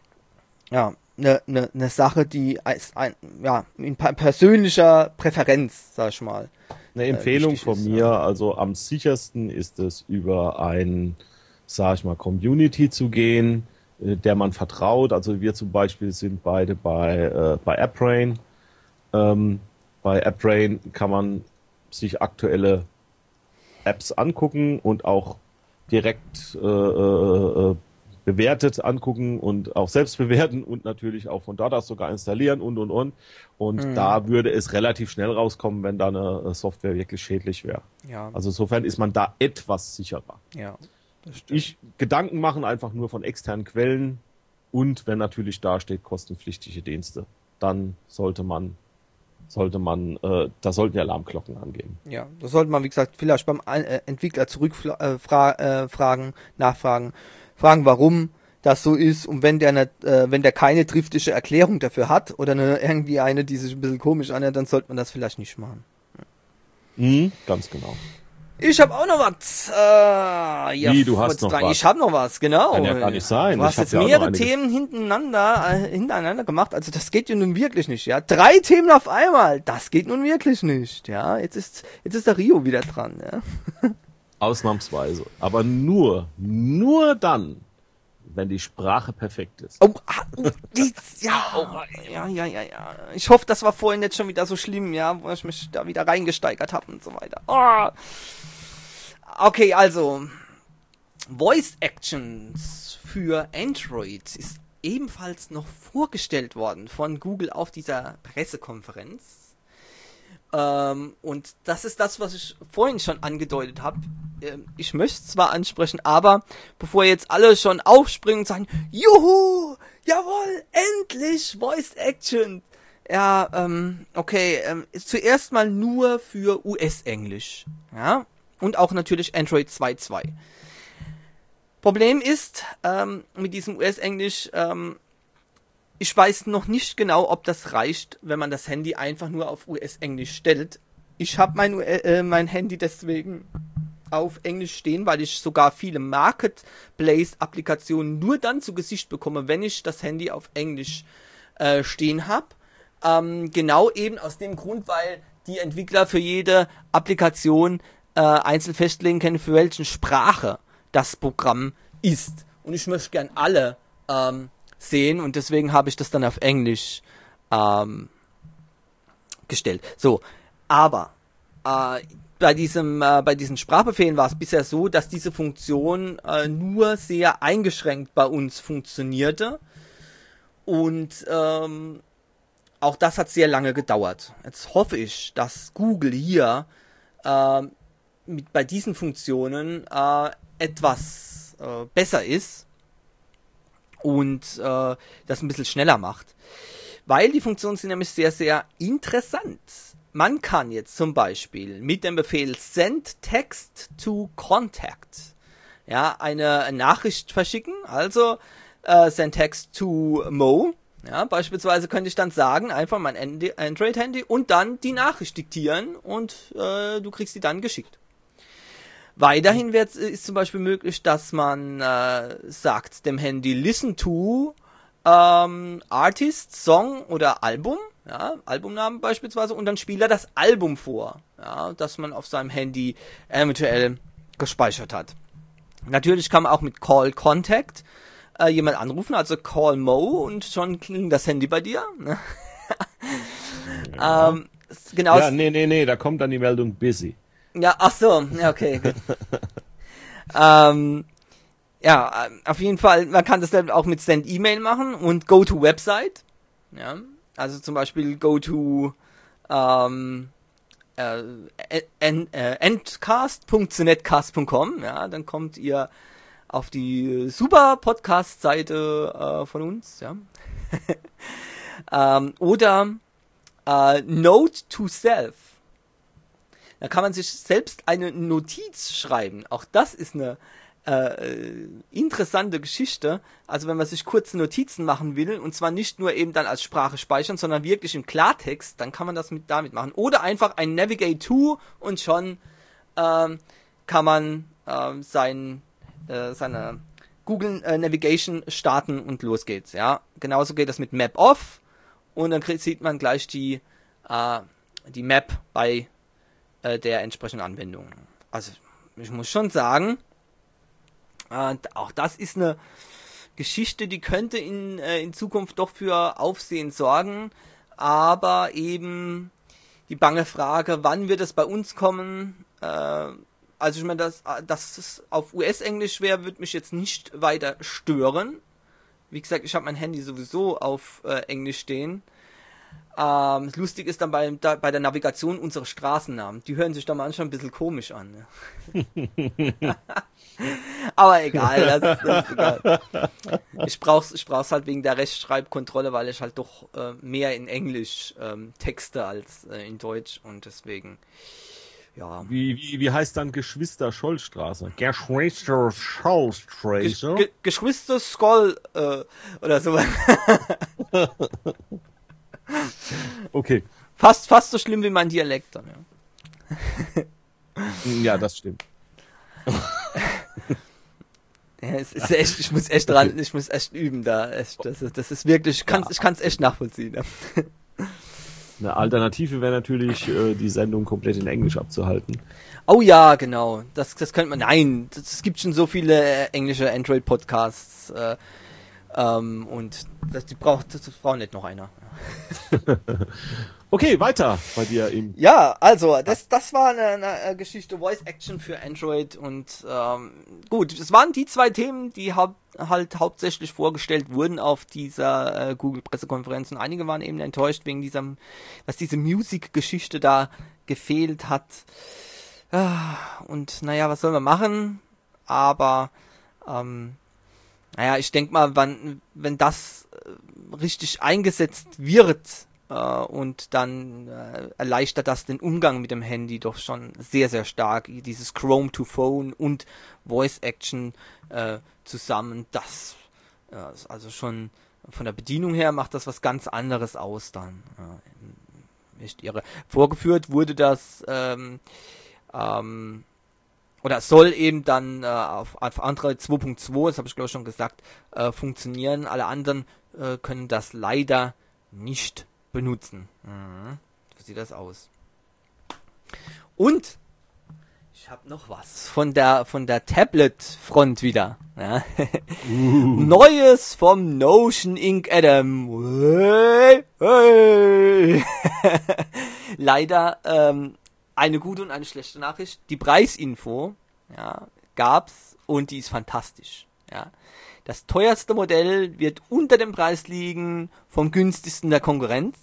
ja, eine ne, ne Sache, die als ein, ja, in persönlicher Präferenz, sag ich mal. Eine Empfehlung äh, von ist, mir, ja. Also am sichersten ist es, über ein, sag ich mal, Community zu gehen, äh, der man vertraut. Also wir zum Beispiel sind beide bei, äh, bei AppBrain. Ähm, bei AppBrain kann man sich aktuelle Apps angucken und auch direkt äh, äh, bewertet angucken und auch selbst bewerten und natürlich auch von dort aus sogar installieren und und und. Und mhm. da würde es relativ schnell rauskommen, wenn da eine Software wirklich schädlich wäre. Ja. Also insofern ist man da etwas sicherer. Ja, das stimmt. Ich Gedanken machen einfach nur von externen Quellen und wenn natürlich da steht kostenpflichtige Dienste, dann sollte man sollte man, äh, da sollten die Alarmglocken angehen. Ja, das sollte man, wie gesagt, vielleicht beim äh, Entwickler zurückfragen, äh, fragen, nachfragen, fragen, warum das so ist, und wenn der nicht, äh, wenn der keine triftige Erklärung dafür hat oder eine, irgendwie eine, die sich ein bisschen komisch anhört, dann sollte man das vielleicht nicht machen. Mhm, ganz genau. Ich habe auch noch was. Äh, ja, Wie, du hast noch dran. was? Ich habe noch was, genau. Kann ja gar nicht sein. Du hast Ich hab jetzt ja auch mehrere noch einige- Themen hintereinander, äh, hintereinander gemacht. Also das geht ja nun wirklich nicht, ja. Drei Themen auf einmal. Das geht nun wirklich nicht, ja. Jetzt ist, jetzt ist der Rio wieder dran, ja. Ausnahmsweise. Aber nur, nur dann, wenn die Sprache perfekt ist. Oh, ah, oh, jetzt, ja, oh, ja, ja, ja, ja. Ich hoffe, das war vorhin jetzt schon wieder so schlimm, ja, wo ich mich da wieder reingesteigert habe und so weiter. Oh. Okay, also Voice Actions für Android ist ebenfalls noch vorgestellt worden von Google auf dieser Pressekonferenz. Ähm, und das ist das, was ich vorhin schon angedeutet habe. Ähm, ich möchte es zwar ansprechen, aber bevor jetzt alle schon aufspringen und sagen, juhu, jawohl, endlich Voice Action. Ja, ähm, okay, ähm, zuerst mal nur für U S-Englisch. Ja, und auch natürlich Android zwei Punkt zwei. Problem ist, ähm, mit diesem U S-Englisch, ähm, ich weiß noch nicht genau, ob das reicht, wenn man das Handy einfach nur auf U S-Englisch stellt. Ich habe mein, äh, mein Handy deswegen auf Englisch stehen, weil ich sogar viele Marketplace-Applikationen nur dann zu Gesicht bekomme, wenn ich das Handy auf Englisch äh, stehen habe. Ähm, genau eben aus dem Grund, weil die Entwickler für jede Applikation äh, einzeln festlegen können, für welche Sprache das Programm ist. Und ich möchte gern alle ähm, sehen und deswegen habe ich das dann auf Englisch ähm, gestellt. So, aber äh, bei diesem äh, bei diesen Sprachbefehlen war es bisher so, dass diese Funktion äh, nur sehr eingeschränkt bei uns funktionierte und ähm, auch das hat sehr lange gedauert. Jetzt hoffe ich, dass Google hier äh, mit bei diesen Funktionen äh, etwas äh, besser ist und äh, das ein bisschen schneller macht. Weil die Funktionen sind nämlich sehr, sehr interessant. Man kann jetzt zum Beispiel mit dem Befehl Send Text to Contact ja, eine Nachricht verschicken, also äh, Send Text to Mo. Ja, beispielsweise könnte ich dann sagen, einfach mein Android-Handy und dann die Nachricht diktieren und äh, du kriegst sie dann geschickt. Weiterhin wird, ist zum Beispiel möglich, dass man äh, sagt dem Handy Listen to ähm, Artist, Song oder Album, ja, Albumnamen beispielsweise, und dann spielt er das Album vor, ja, das man auf seinem Handy eventuell gespeichert hat. Natürlich kann man auch mit Call Contact äh, jemand anrufen, also Call Mo und schon klingelt das Handy bei dir. Ne? Ja. ähm, genau. Ja, nee, nee, nee, da kommt dann die Meldung busy. Ja, ach so, ja, okay, gut. ähm, ja, auf jeden Fall, man kann das dann auch mit Send E-Mail machen und Go to Website. Ja, also zum Beispiel Go to ähm, äh, en, äh, endcast punkt netcast punkt com. Ja, dann kommt ihr auf die super Podcast-Seite äh, von uns. Ja. ähm, oder äh, Note to Self. Da kann man sich selbst eine Notiz schreiben. Auch das ist eine äh, interessante Geschichte. Also wenn man sich kurze Notizen machen will, und zwar nicht nur eben dann als Sprache speichern, sondern wirklich im Klartext, dann kann man das mit damit machen. Oder einfach ein Navigate to und schon ähm, kann man ähm, sein, äh, seine Google äh, Navigation starten und los geht's. Ja, genauso geht das mit Map Off und dann sieht man gleich die äh, die Map bei äh, der entsprechenden Anwendung. Also ich muss schon sagen, äh, auch das ist eine Geschichte, die könnte in äh, in Zukunft doch für Aufsehen sorgen, aber eben die bange Frage, wann wird es bei uns kommen? Äh, also ich meine, dass, dass es auf U S-Englisch wäre, würde mich jetzt nicht weiter stören. Wie gesagt, ich habe mein Handy sowieso auf äh, Englisch stehen. Ähm, lustig ist dann bei, da, bei der Navigation unsere Straßennamen. Die hören sich da manchmal ein bisschen komisch an. Ne? Aber egal, das, das ist egal. Ich brauch's, ich brauch's halt wegen der Rechtschreibkontrolle, weil ich halt doch äh, mehr in Englisch ähm, texte als äh, in Deutsch und deswegen, ja. Wie, wie, wie heißt dann Geschwister-Scholl-Straße? Geschwister-Scholl-Straße? Ge Geschwister-Skoll äh, oder so. Okay. Fast, fast so schlimm wie mein Dialekt dann, ja. Ja, das stimmt. Ja, es ist echt, ich muss echt dran, ich muss echt üben da. Echt, das, ist, das ist wirklich, ich kann es ja. echt nachvollziehen. Ja. Eine Alternative wäre natürlich, äh, die Sendung komplett in Englisch abzuhalten. Oh ja, genau. Das, das könnte man. Nein, es gibt schon so viele äh, englische Android-Podcasts äh, ähm, und das, die braucht, das braucht nicht noch einer. Okay, weiter bei dir im. Ja, also das das war eine, eine Geschichte Voice Action für Android und ähm, gut, es waren die zwei Themen, die hau halt hauptsächlich vorgestellt wurden auf dieser äh, Google Pressekonferenz und einige waren eben enttäuscht wegen diesem, dass diese Music-Geschichte da gefehlt hat. Und naja, was soll man machen? Aber ähm, naja, ich denke mal, wenn, wenn das äh, richtig eingesetzt wird äh, und dann äh, erleichtert das den Umgang mit dem Handy doch schon sehr, sehr stark. Dieses Chrome to Phone und Voice Action äh, zusammen, das äh, ist also schon von der Bedienung her macht das was ganz anderes aus dann. Äh, nicht irre. Vorgeführt wurde das ähm, ähm, oder soll eben dann äh, auf, auf Android zwei Punkt zwei, das habe ich glaube ich schon gesagt, äh, funktionieren. Alle anderen äh, können das leider nicht benutzen. Mhm. So sieht das aus. Und ich habe noch was von der von der Tablet-Front wieder. Ja. Uh. Neues vom Notion Ink Atom. Hey, hey. Leider ähm, eine gute und eine schlechte Nachricht. Die Preisinfo, ja, gab's und die ist fantastisch. Ja. Das teuerste Modell wird unter dem Preis liegen vom günstigsten der Konkurrenz.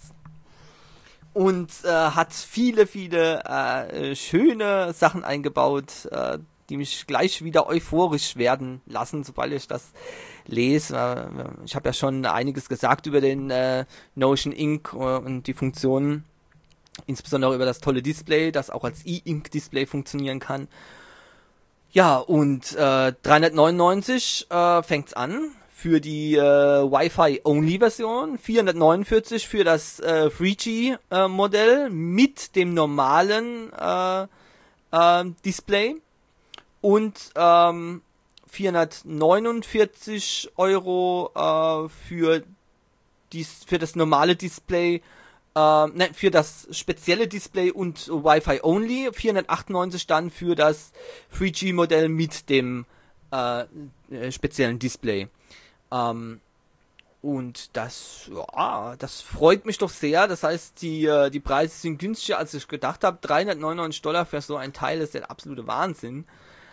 Und äh, hat viele, viele äh, schöne Sachen eingebaut, äh, die mich gleich wieder euphorisch werden lassen, sobald ich das lese. Äh, ich habe ja schon einiges gesagt über den äh, Notion Ink äh, und die Funktionen, insbesondere über das tolle Display, das auch als E-Ink-Display funktionieren kann. Ja, und äh, dreihundertneunundneunzig äh, fängt's an. Für die äh, Wi-Fi-Only-Version, vierhundertneunundvierzig für das äh, drei G-Modell äh, mit dem normalen äh, äh, Display und ähm, vierhundertneunundvierzig Euro äh, für, dies, für das normale Display, äh, ne, für das spezielle Display und Wi-Fi-Only, vierhundertachtundneunzig dann für das drei G-Modell mit dem äh, speziellen Display. Um, und das, ja, das freut mich doch sehr. Das heißt, die, die Preise sind günstiger, als ich gedacht habe. dreihundertneunundneunzig Dollar für so ein Teil ist der absolute Wahnsinn.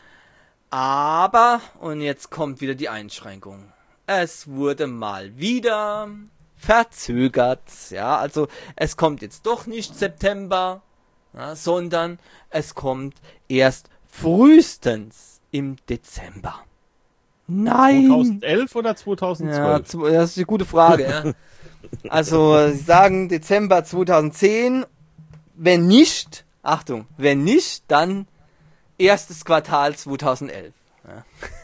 Aber, und jetzt kommt wieder die Einschränkung. Es wurde mal wieder verzögert. Ja, also es kommt jetzt doch nicht September, ja, sondern es kommt erst frühestens im Dezember. Nein. zweitausendelf oder zweitausendzwölf? Ja, das ist eine gute Frage. Ja. Also, sie sagen Dezember zweitausendzehn. Wenn nicht, Achtung, wenn nicht, dann erstes Quartal zweitausendelf. Ja,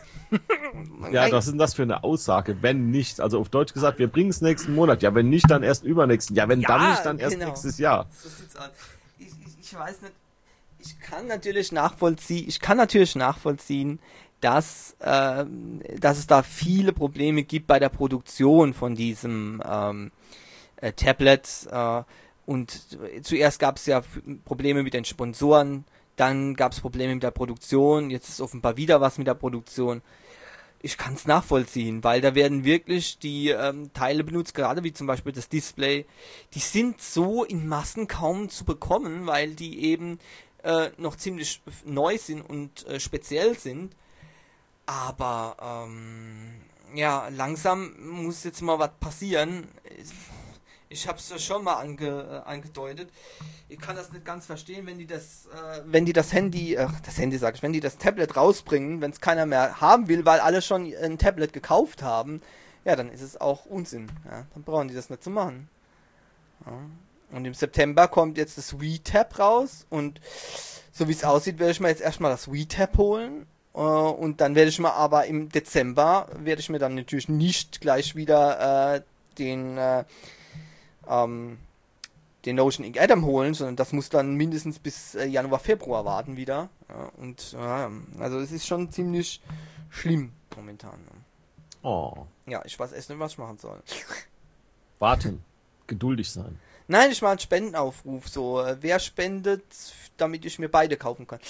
ja, was ist denn das für eine Aussage? Wenn nicht, also auf Deutsch gesagt, wir bringen es nächsten Monat. Ja, wenn nicht, dann erst übernächsten. Ja, wenn ja, dann nicht, dann erst genau. nächstes Jahr. So sieht's aus. Ich, ich, ich weiß nicht. Ich kann natürlich nachvollziehen, ich kann natürlich nachvollziehen, dass, äh, dass es da viele Probleme gibt bei der Produktion von diesem ähm, äh, Tablet. Äh, und zuerst gab es ja Probleme mit den Sponsoren, dann gab es Probleme mit der Produktion, jetzt ist offenbar wieder was mit der Produktion. Ich kann es nachvollziehen, weil da werden wirklich die ähm, Teile benutzt, gerade wie zum Beispiel das Display, die sind so in Massen kaum zu bekommen, weil die eben äh, noch ziemlich neu sind und äh, speziell sind. Aber, ähm, ja, langsam muss jetzt mal was passieren. Ich hab's ja schon mal ange, äh, angedeutet. Ich kann das nicht ganz verstehen, wenn die das, äh, wenn die das Handy, ach, das Handy sag ich, wenn die das Tablet rausbringen, wenn es keiner mehr haben will, weil alle schon ein Tablet gekauft haben, ja, dann ist es auch Unsinn. Ja, dann brauchen die das nicht zu machen. Ja. Und im September kommt jetzt das Wii Tab raus und so wie es aussieht, werde ich mir jetzt erstmal das Wii Tab holen. Uh, und dann werde ich mir aber im Dezember, werde ich mir dann natürlich nicht gleich wieder äh, den, äh, ähm, den Notion Ink Atom holen, sondern das muss dann mindestens bis äh, Januar, Februar warten wieder. Ja, und äh, also es ist schon ziemlich schlimm momentan. Oh. Ja, ich weiß echt nicht, was ich machen soll. Warten. Geduldig sein. Nein, ich mache einen Spendenaufruf, so, äh, wer spendet, damit ich mir beide kaufen kann.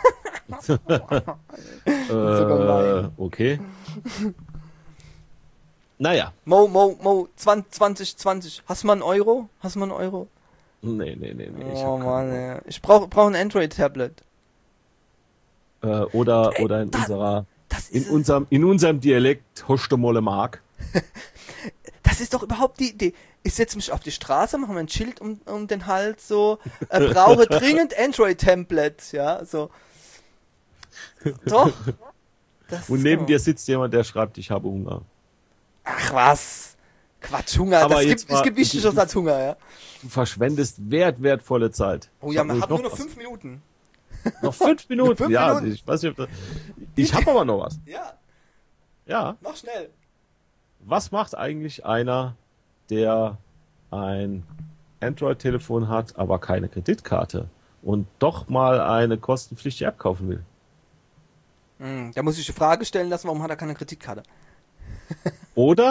äh, okay. Naja. Mo, Mo, Mo, zwanzig zwanzig. Hast du mal einen Euro? Hast du mal einen Euro? Nee, nee, nee, nee. Oh Mann, ja. Ich brauche brauch ein Android-Tablet. Äh, oder, Ey, oder in das, unserer, das in unserem, in unserem Dialekt, Hostemolle Mark. Das ist doch überhaupt die Idee. Ich setze mich auf die Straße, mache mir ein Schild um, um den Hals, so, äh, brauche dringend Android-Template, ja, so. Doch. Das Und neben so. dir sitzt jemand, der schreibt, ich habe Hunger. Ach was. Quatsch, Hunger. Aber das gibt, es gibt Wichtigeres als Hunger, ja. Du verschwendest wert, wertvolle Zeit. Oh ja, man hat nur noch fünf Minuten. Noch fünf Minuten? fünf ja, Minuten. ich weiß nicht, ob das, ich habe aber noch was. Ja. Ja. Mach schnell. Was macht eigentlich einer, der ein Android-Telefon hat, aber keine Kreditkarte und doch mal eine kostenpflichtige App kaufen will? Hm, da muss ich die Frage stellen lassen, warum hat er keine Kreditkarte? Oder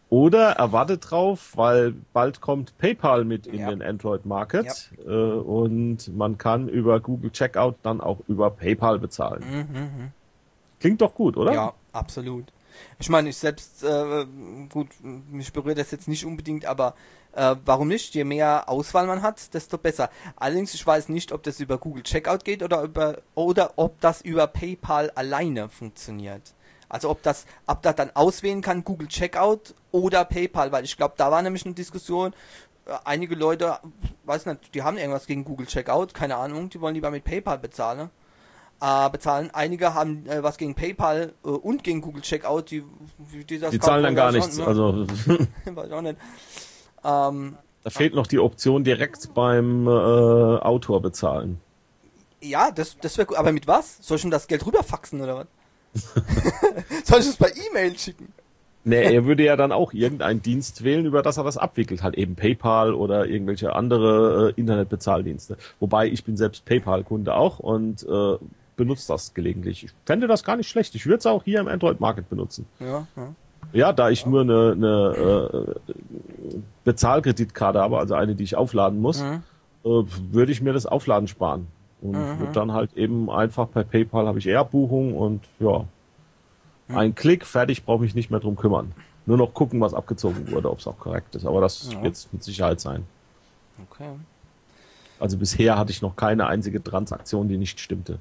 Oder erwartet drauf, weil bald kommt PayPal mit in Ja. den Android-Market Ja. äh, und man kann über Google Checkout dann auch über PayPal bezahlen. Mhm. Klingt doch gut, oder? Ja, absolut. Ich meine, ich selbst, äh, gut, mich berührt das jetzt nicht unbedingt, aber äh, warum nicht? Je mehr Auswahl man hat, desto besser. Allerdings, ich weiß nicht, ob das über Google Checkout geht oder über oder ob das über PayPal alleine funktioniert. Also ob das, ob das dann auswählen kann, Google Checkout oder PayPal, weil ich glaube, da war nämlich eine Diskussion, äh, einige Leute, weiß nicht, die haben irgendwas gegen Google Checkout, keine Ahnung, die wollen lieber mit PayPal bezahlen. Äh, bezahlen. Einige haben äh, was gegen PayPal äh, und gegen Google Checkout, die, die, das Die zahlen dann gar kaufen, nichts. ja, Also weiß auch nicht. Ähm, da fehlt noch die Option direkt beim äh, Autor bezahlen. ja, das, das wäre gut. Aber mit was? Soll ich ihm das Geld rüberfaxen oder was? Soll ich es per E-Mail schicken? Nee, er würde ja dann auch irgendeinen Dienst wählen, über das er das abwickelt. Halt eben PayPal oder irgendwelche andere äh, Internetbezahldienste. Wobei ich bin selbst PayPal-Kunde auch und äh, benutze das gelegentlich. Ich fände das gar nicht schlecht. Ich würde es auch hier im Android-Market benutzen. Ja, ja. Ja, da ich nur eine, eine äh, Bezahlkreditkarte habe, also eine, die ich aufladen muss, Mhm. äh, würde ich mir das Aufladen sparen. Und Mhm. würde dann halt eben einfach per PayPal habe ich eher Buchung und ja, ein Klick, fertig, brauche mich nicht mehr drum kümmern. Nur noch gucken, was abgezogen wurde, ob es auch korrekt ist. Aber das Ja. wird es mit Sicherheit sein. Okay. Also bisher hatte ich noch keine einzige Transaktion, die nicht stimmte.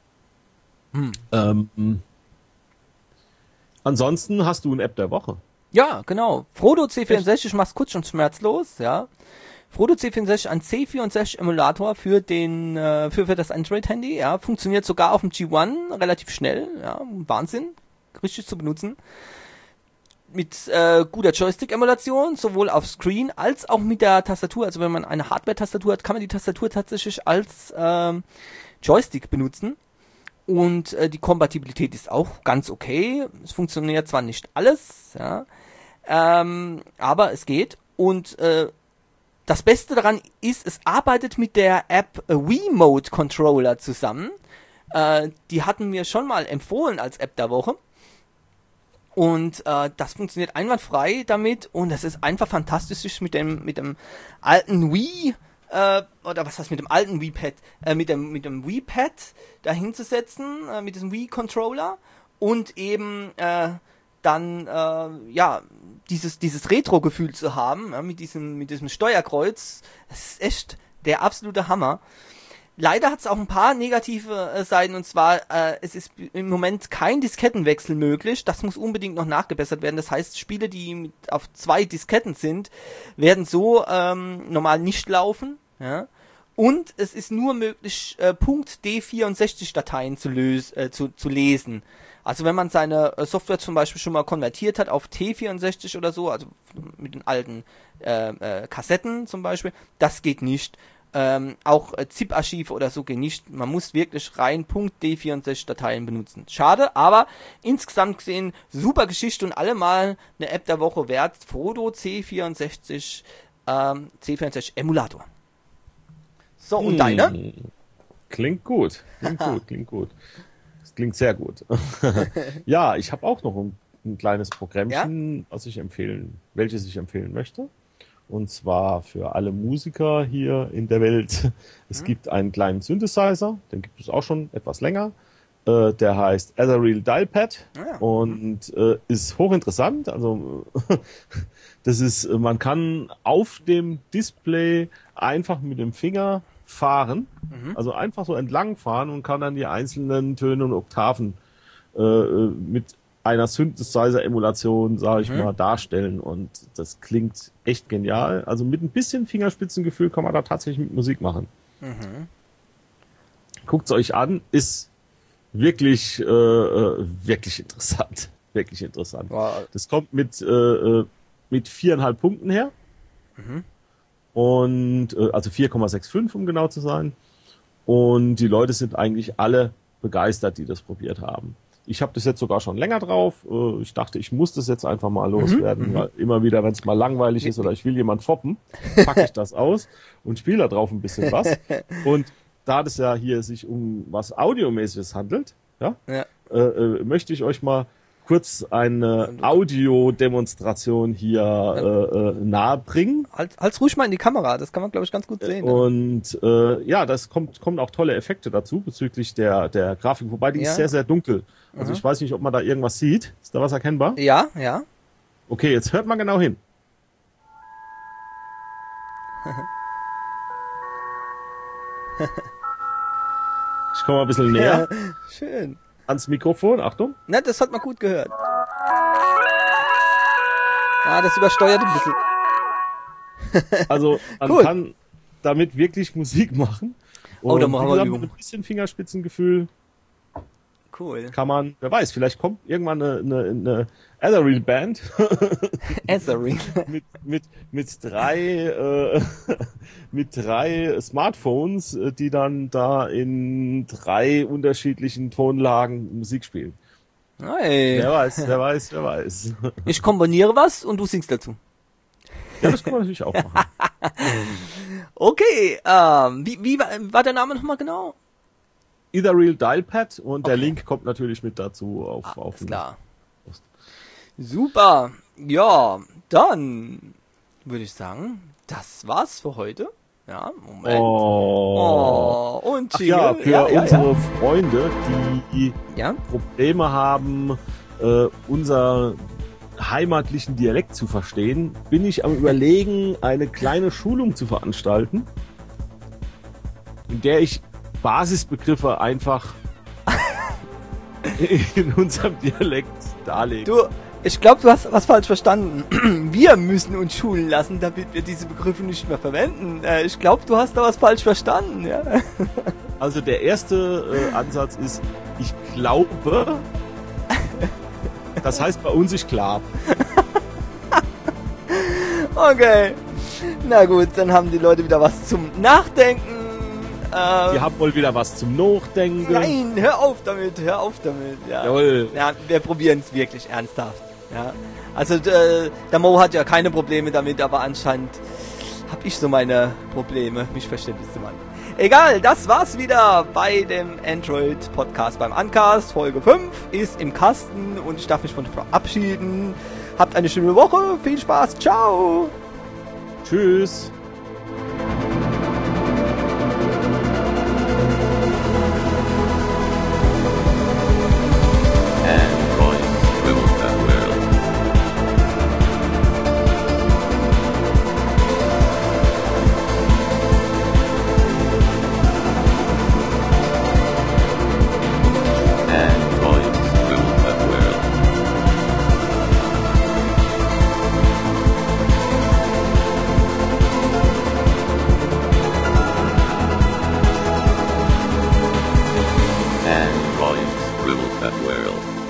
Hm. Ähm, ansonsten hast du eine App der Woche. Ja, genau. Frodo C vierundsechzig, ich mach's kurz und schmerzlos, ja. Frodo C vierundsechzig, ein C vierundsechzig Emulator für den, äh, für, für das Android-Handy, ja. Funktioniert sogar auf dem G eins relativ schnell, ja. Wahnsinn. Richtig zu benutzen. Mit äh, guter Joystick-Emulation, sowohl auf Screen als auch mit der Tastatur. Also wenn man eine Hardware-Tastatur hat, kann man die Tastatur tatsächlich als ähm, Joystick benutzen. Und äh, die Kompatibilität ist auch ganz okay. Es funktioniert zwar nicht alles, ja, ähm, aber es geht. Und äh, das Beste daran ist, es arbeitet mit der App äh, Wiimote Controller zusammen. Äh, die hatten wir schon mal empfohlen als App der Woche. Und äh, das funktioniert einwandfrei damit und das ist einfach fantastisch, sich mit dem mit dem alten Wii äh, oder was heißt mit dem alten Wii-Pad, äh, mit dem mit dem Wii-Pad da hinzusetzen, äh, mit diesem Wii-Controller und eben äh, dann äh, ja dieses dieses Retro-Gefühl zu haben, ja, mit diesem mit diesem Steuerkreuz. Das ist echt der absolute Hammer. Leider hat es auch ein paar negative äh, Seiten, und zwar, äh, es ist im Moment kein Diskettenwechsel möglich. Das muss unbedingt noch nachgebessert werden. Das heißt, Spiele, die mit, auf zwei Disketten sind, werden so ähm, normal nicht laufen. Ja? Und es ist nur möglich, äh, .d vierundsechzig Dateien zu, lös äh, zu, zu lesen. Also wenn man seine äh, Software zum Beispiel schon mal konvertiert hat auf T vierundsechzig oder so, also mit den alten äh, äh, Kassetten zum Beispiel, das geht nicht. Ähm, auch äh, ZIP-Archive oder so gehen nicht. Man muss wirklich rein .d vierundsechzig Dateien benutzen. Schade, aber insgesamt gesehen super Geschichte und allemal eine App der Woche wert. Frodo C vierundsechzig, ähm, C vierundsechzig Emulator. So, und Hm. deine? Klingt gut, klingt gut, klingt gut. Das klingt sehr gut. Ja, ich habe auch noch ein, ein kleines Programmchen, was ich empfehlen, welches ich empfehlen möchte. Und zwar für alle Musiker hier in der Welt. Es Mhm. gibt einen kleinen Synthesizer, den gibt es auch schon etwas länger. Äh, der heißt Ethereal Dialpad Ja. und äh, ist hochinteressant. Also das ist, man kann auf dem Display einfach mit dem Finger fahren, Mhm. also einfach so entlang fahren und kann dann die einzelnen Töne und Oktaven äh, mit einer Synthesizer-Emulation, sage ich Mhm. mal, darstellen und das klingt echt genial. Also mit ein bisschen Fingerspitzengefühl kann man da tatsächlich mit Musik machen. Mhm. Guckt's euch an, ist wirklich äh, äh, wirklich interessant, wirklich interessant. Wow. Das kommt mit äh, äh, mit viereinhalb Punkten her Mhm. und äh, also vier Komma fünfundsechzig, um genau zu sein. Und die Leute sind eigentlich alle begeistert, die das probiert haben. Ich habe das jetzt sogar schon länger drauf. Äh, Ich dachte, ich muss das jetzt einfach mal loswerden, mhm. weil immer wieder, wenn es mal langweilig ist oder ich will jemand foppen, packe ich das aus und spiele da drauf ein bisschen was. Und da das ja hier sich um was Audiomäßiges handelt, ja, Ja. äh, äh, möchte ich euch mal kurz eine Audiodemonstration hier äh, äh, nahe bringen. Halt, halt's ruhig mal in die Kamera, das kann man, glaube ich, ganz gut sehen. Und äh, ja, das kommt kommen auch tolle Effekte dazu bezüglich der der Grafik, wobei die Ja. ist sehr, sehr dunkel. Also Mhm. ich weiß nicht, ob man da irgendwas sieht. Ist da was erkennbar? Ja, ja. Okay, jetzt hört mal genau hin. Ich komme mal ein bisschen näher Schön. ans Mikrofon. Achtung. Na, das hat man gut gehört. Ah, das übersteuert ein bisschen. Also man Cool. kann damit wirklich Musik machen. Oh, da Und machen wie wir gesagt, Übung. mit ein bisschen Fingerspitzengefühl Cool. kann man, wer weiß, vielleicht kommt irgendwann eine, eine, eine Ethereal Band Ethereal. mit, mit, mit drei, äh, mit drei Smartphones, äh, die dann da in drei unterschiedlichen Tonlagen Musik spielen. Hey. Wer weiß, wer weiß, wer weiß. Ich komponiere was und du singst dazu. Ja, das kann man natürlich auch machen. Okay, ähm, wie, wie war, war der Name nochmal genau? Ethereal Dialpad und der Okay. Link kommt natürlich mit dazu auf, auf Ist den klar. Post. Super. Ja, dann würde ich sagen, das war's für heute. Ja, Moment. Oh. Oh, und Ach Jingle. ja, für ja, ja, unsere Freunde, die ja. Probleme haben, äh, unser heimatlichen Dialekt zu verstehen, bin ich am Überlegen, eine kleine Schulung zu veranstalten, in der ich Basisbegriffe einfach in unserem Dialekt darlege. Du, ich glaube, du hast was falsch verstanden. Wir müssen uns schulen lassen, damit wir diese Begriffe nicht mehr verwenden. Äh, ich glaube, du hast da was falsch verstanden. Ja? Also der erste äh, Ansatz ist, ich glaube, das heißt bei uns, ich glaube. Okay. Na gut, dann haben die Leute wieder was zum Nachdenken. Ähm, Wir haben wohl wieder was zum Nachdenken. Nein, hör auf damit, hör auf damit. Ja, Jawohl. ja wir probieren es wirklich ernsthaft. Ja. Also äh, der Mo hat ja keine Probleme damit, aber anscheinend habe ich so meine Probleme, mich verständlich zu machen. Egal, das war's wieder bei dem Android-Podcast beim Uncast. Folge fünf ist im Kasten und ich darf mich von verabschieden. Habt eine schöne Woche, viel Spaß, ciao! Tschüss. Androids rule the world. Androids rule the world. Androids rule the world.